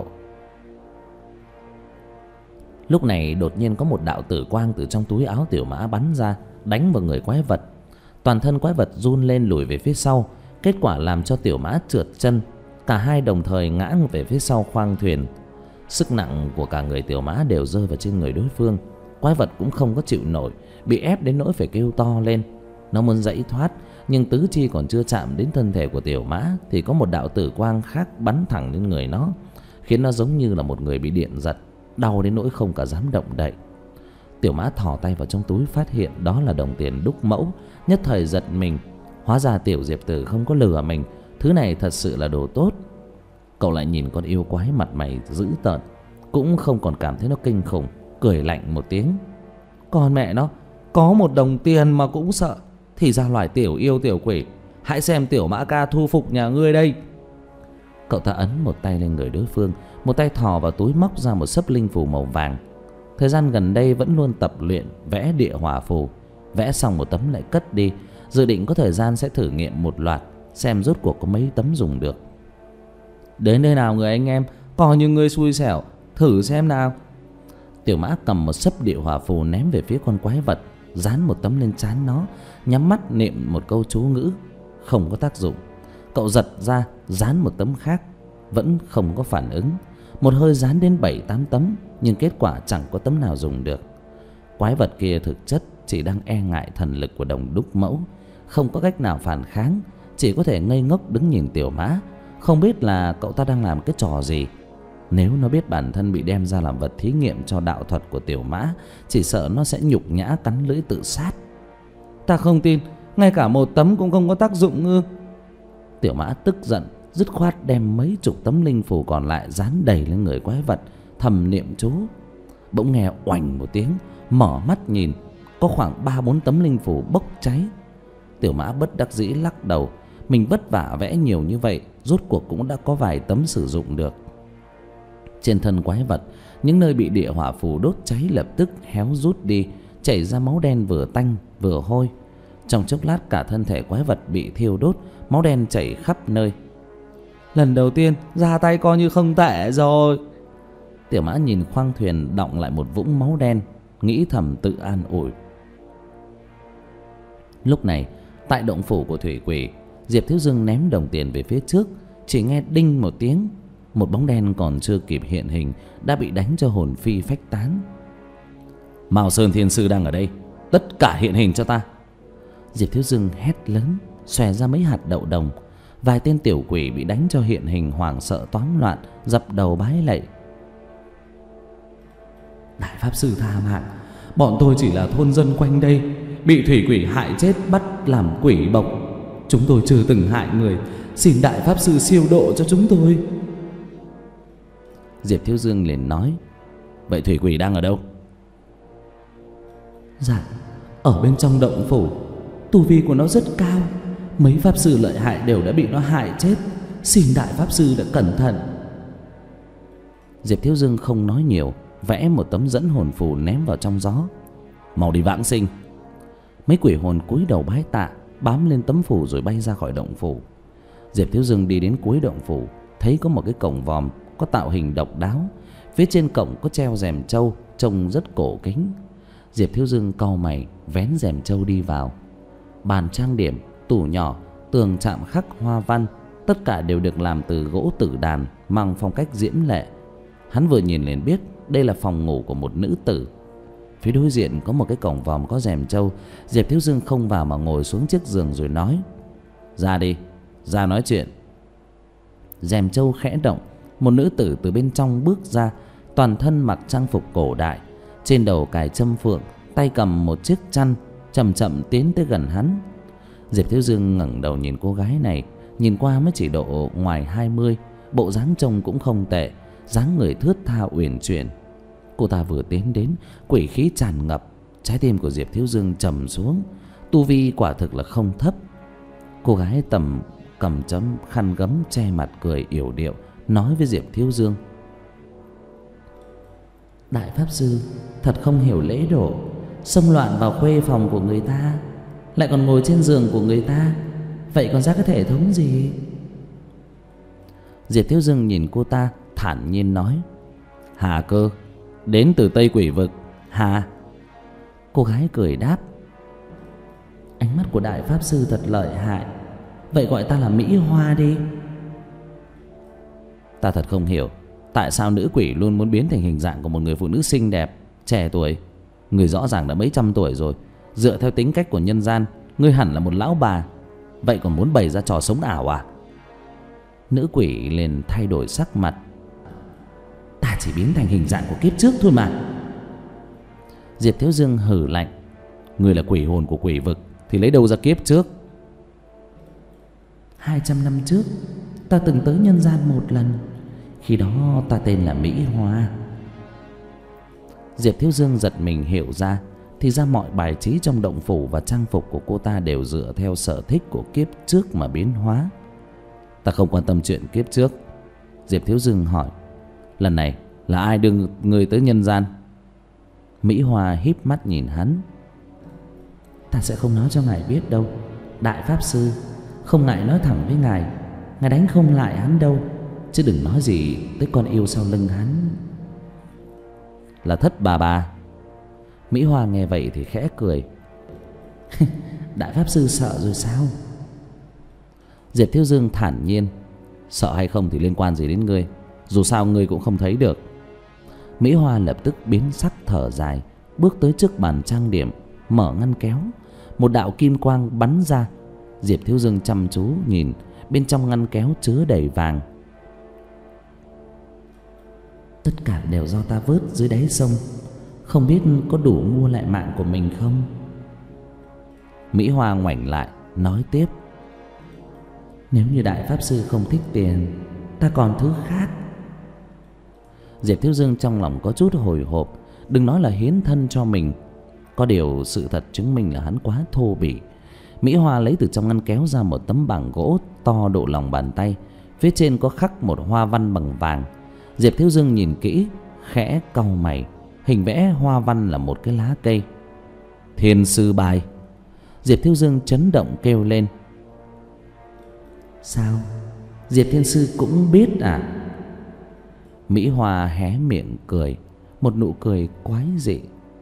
Lúc này đột nhiên có một đạo tử quang từ trong túi áo Tiểu Mã bắn ra, đánh vào người quái vật. Toàn thân quái vật run lên lùi về phía sau, kết quả làm cho Tiểu Mã trượt chân. Cả hai đồng thời ngã về phía sau khoang thuyền. Sức nặng của cả người Tiểu Mã đều rơi vào trên người đối phương. Quái vật cũng không có chịu nổi, bị ép đến nỗi phải kêu to lên. Nó muốn giãy thoát, nhưng tứ chi còn chưa chạm đến thân thể của Tiểu Mã thì có một đạo tử quang khác bắn thẳng lên người nó, khiến nó giống như là một người bị điện giật, đau đến nỗi không cả dám động đậy. Tiểu Mã thò tay vào trong túi, phát hiện đó là đồng tiền đúc mẫu, nhất thời giật mình. Hóa ra Tiểu Diệp Tử không có lừa mình, thứ này thật sự là đồ tốt. Cậu lại nhìn con yêu quái mặt mày dữ tợn, cũng không còn cảm thấy nó kinh khủng, cười lạnh một tiếng. Con mẹ nó, có một đồng tiền mà cũng sợ, thì ra loài tiểu yêu tiểu quỷ. Hãy xem Tiểu Mã ca thu phục nhà ngươi đây. Cậu ta ấn một tay lên người đối phương, một tay thò vào túi móc ra một xấp linh phù màu vàng. Thời gian gần đây vẫn luôn tập luyện vẽ địa hỏa phù. Vẽ xong một tấm lại cất đi, dự định có thời gian sẽ thử nghiệm một loạt, xem rốt cuộc có mấy tấm dùng được. Đến nơi nào người anh em, coi như ngươi xui xẻo, thử xem nào. Tiểu Mã cầm một xấp địa hỏa phù ném về phía con quái vật, dán một tấm lên trán nó, nhắm mắt niệm một câu chú ngữ. Không có tác dụng. Cậu giật ra dán một tấm khác, vẫn không có phản ứng. Một hơi dán đến bảy tám tấm, nhưng kết quả chẳng có tấm nào dùng được. Quái vật kia thực chất chỉ đang e ngại thần lực của đồng đúc mẫu, không có cách nào phản kháng, chỉ có thể ngây ngốc đứng nhìn Tiểu Mã, không biết là cậu ta đang làm cái trò gì. Nếu nó biết bản thân bị đem ra làm vật thí nghiệm cho đạo thuật của Tiểu Mã, chỉ sợ nó sẽ nhục nhã cắn lưỡi tự sát. Ta không tin, ngay cả một tấm cũng không có tác dụng ư? Tiểu Mã tức giận, dứt khoát đem mấy chục tấm linh phù còn lại dán đầy lên người quái vật, thầm niệm chú. Bỗng nghe oành một tiếng, mở mắt nhìn, có khoảng ba bốn tấm linh phù bốc cháy. Tiểu Mã bất đắc dĩ lắc đầu, mình vất vả vẽ nhiều như vậy, rốt cuộc cũng đã có vài tấm sử dụng được. Trên thân quái vật, những nơi bị địa hỏa phù đốt cháy lập tức héo rút đi, chảy ra máu đen vừa tanh vừa hôi. Trong chốc lát cả thân thể quái vật bị thiêu đốt, máu đen chảy khắp nơi. Lần đầu tiên ra tay coi như không tệ rồi. Tiểu Mã nhìn khoang thuyền đọng lại một vũng máu đen, nghĩ thầm tự an ủi. Lúc này tại động phủ của thủy quỷ, Diệp Thiếu Dương ném đồng tiền về phía trước, chỉ nghe đinh một tiếng, một bóng đen còn chưa kịp hiện hình đã bị đánh cho hồn phi phách tán. Mao Sơn Thiên Sư đang ở đây, tất cả hiện hình cho ta. Diệp Thiếu Dương hét lớn, xòe ra mấy hạt đậu đồng. Vài tên tiểu quỷ bị đánh cho hiện hình, hoảng sợ toán loạn, dập đầu bái lạy. Đại pháp sư tha mạng, bọn tôi chỉ là thôn dân quanh đây, bị thủy quỷ hại chết bắt làm quỷ bộc. Chúng tôi chưa từng hại người, xin đại pháp sư siêu độ cho chúng tôi. Diệp Thiếu Dương liền nói, vậy thủy quỷ đang ở đâu? Dạ, ở bên trong động phủ. Tu vi của nó rất cao, mấy pháp sư lợi hại đều đã bị nó hại chết, xin đại pháp sư đã cẩn thận. Diệp Thiếu Dương không nói nhiều, vẽ một tấm dẫn hồn phù ném vào trong gió. Mau đi vãng sinh. Mấy quỷ hồn cúi đầu bái tạ, bám lên tấm phù rồi bay ra khỏi động phủ. Diệp Thiếu Dương đi đến cuối động phủ, thấy có một cái cổng vòm có tạo hình độc đáo. Phía trên cổng có treo rèm trâu, trông rất cổ kính. Diệp Thiếu Dương cau mày, vén rèm trâu đi vào. Bàn trang điểm, tủ nhỏ, tường chạm khắc hoa văn, tất cả đều được làm từ gỗ tử đàn, mang phong cách diễm lệ. Hắn vừa nhìn liền biết đây là phòng ngủ của một nữ tử. Phía đối diện có một cái cổng vòm có rèm trâu. Diệp Thiếu Dương không vào mà ngồi xuống chiếc giường rồi nói, ra đi, ra nói chuyện. Rèm trâu khẽ động, một nữ tử từ bên trong bước ra, toàn thân mặc trang phục cổ đại, trên đầu cài châm phượng, tay cầm một chiếc chăn, chậm chậm tiến tới gần hắn. Diệp Thiếu Dương ngẩng đầu nhìn cô gái này, nhìn qua mới chỉ độ ngoài hai mươi, bộ dáng trông cũng không tệ, dáng người thướt tha uyển chuyển. Cô ta vừa tiến đến, quỷ khí tràn ngập, Trái tim của Diệp Thiếu Dương trầm xuống. Tu vi quả thực là không thấp. Cô gái tầm cầm chấm khăn gấm che mặt cười yểu điệu, nói với Diệp Thiếu Dương: Đại pháp sư thật không hiểu lễ độ, xông loạn vào khuê phòng của người ta, lại còn ngồi trên giường của người ta, vậy còn ra cái thể thống gì? Diệp Thiếu Dương nhìn cô ta thản nhiên nói: Hà cơ, đến từ Tây Quỷ Vực. Hà. Cô gái cười đáp: Ánh mắt của đại pháp sư thật lợi hại, vậy gọi ta là Mỹ Hoa đi. Ta thật không hiểu tại sao nữ quỷ luôn muốn biến thành hình dạng của một người phụ nữ xinh đẹp, trẻ tuổi. Người rõ ràng đã mấy trăm tuổi rồi. Dựa theo tính cách của nhân gian, ngươi hẳn là một lão bà, vậy còn muốn bày ra trò sống ảo à? Nữ quỷ liền thay đổi sắc mặt: Ta chỉ biến thành hình dạng của kiếp trước thôi mà. Diệp Thiếu Dương hừ lạnh: Ngươi là quỷ hồn của quỷ vực thì lấy đâu ra kiếp trước? Hai trăm năm trước ta từng tới nhân gian một lần, khi đó ta tên là Mỹ Hoa. Diệp Thiếu Dương giật mình hiểu ra, thì ra mọi bài trí trong động phủ và trang phục của cô ta đều dựa theo sở thích của kiếp trước mà biến hóa. Ta không quan tâm chuyện kiếp trước. Diệp Thiếu Dương hỏi: Lần này là ai đưa người tới nhân gian? Mỹ Hoa híp mắt nhìn hắn: Ta sẽ không nói cho ngài biết đâu, đại pháp sư, không ngại nói thẳng với ngài, ngài đánh không lại hắn đâu, chứ đừng nói gì tới con yêu sau lưng hắn. Là Thất Bà Bà. Mỹ Hoa nghe vậy thì khẽ cười: Đại pháp sư sợ rồi sao? Diệp Thiếu Dương thản nhiên: Sợ hay không thì liên quan gì đến ngươi, dù sao ngươi cũng không thấy được. Mỹ Hoa lập tức biến sắc thở dài, bước tới trước bàn trang điểm, mở ngăn kéo. Một đạo kim quang bắn ra. Diệp Thiếu Dương chăm chú nhìn, bên trong ngăn kéo chứa đầy vàng. Tất cả đều do ta vớt dưới đáy sông, không biết có đủ mua lại mạng của mình không? Mỹ Hoa ngoảnh lại nói tiếp: Nếu như đại pháp sư không thích tiền, ta còn thứ khác. Diệp Thiếu Dương trong lòng có chút hồi hộp, đừng nói là hiến thân cho mình, có điều sự thật chứng minh là hắn quá thô bỉ. Mỹ Hoa lấy từ trong ngăn kéo ra một tấm bảng gỗ to độ lòng bàn tay, phía trên có khắc một hoa văn bằng vàng. Diệp Thiếu Dương nhìn kỹ, khẽ cau mày. Hình vẽ hoa văn là một cái lá cây. Thiên sư bài. Diệp Thiếu Dương chấn động kêu lên: Sao? Diệp Thiên sư cũng biết à? Mỹ Hoa hé miệng cười, một nụ cười quái dị.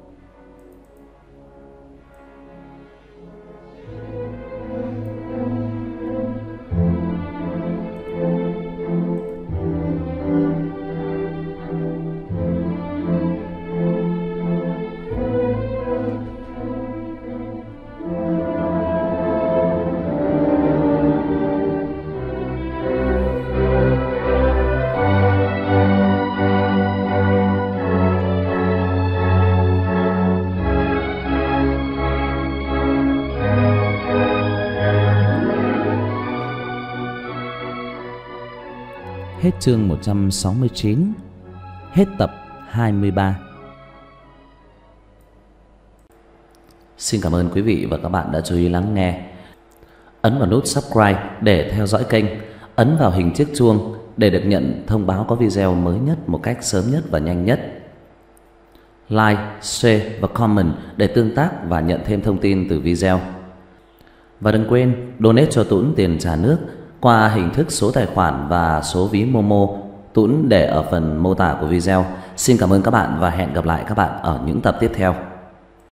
Hết chương một trăm sáu mươi chín. Hết tập hai mươi ba. Xin cảm ơn quý vị và các bạn đã chú ý lắng nghe. Ấn vào nút subscribe để theo dõi kênh. Ấn vào hình chiếc chuông để được nhận thông báo có video mới nhất một cách sớm nhất và nhanh nhất. Like, share và comment để tương tác và nhận thêm thông tin từ video. Và đừng quên donate cho Tuấn tiền trà nước qua hình thức số tài khoản và số ví Momo, Tuấn để ở phần mô tả của video. Xin cảm ơn các bạn và hẹn gặp lại các bạn ở những tập tiếp theo.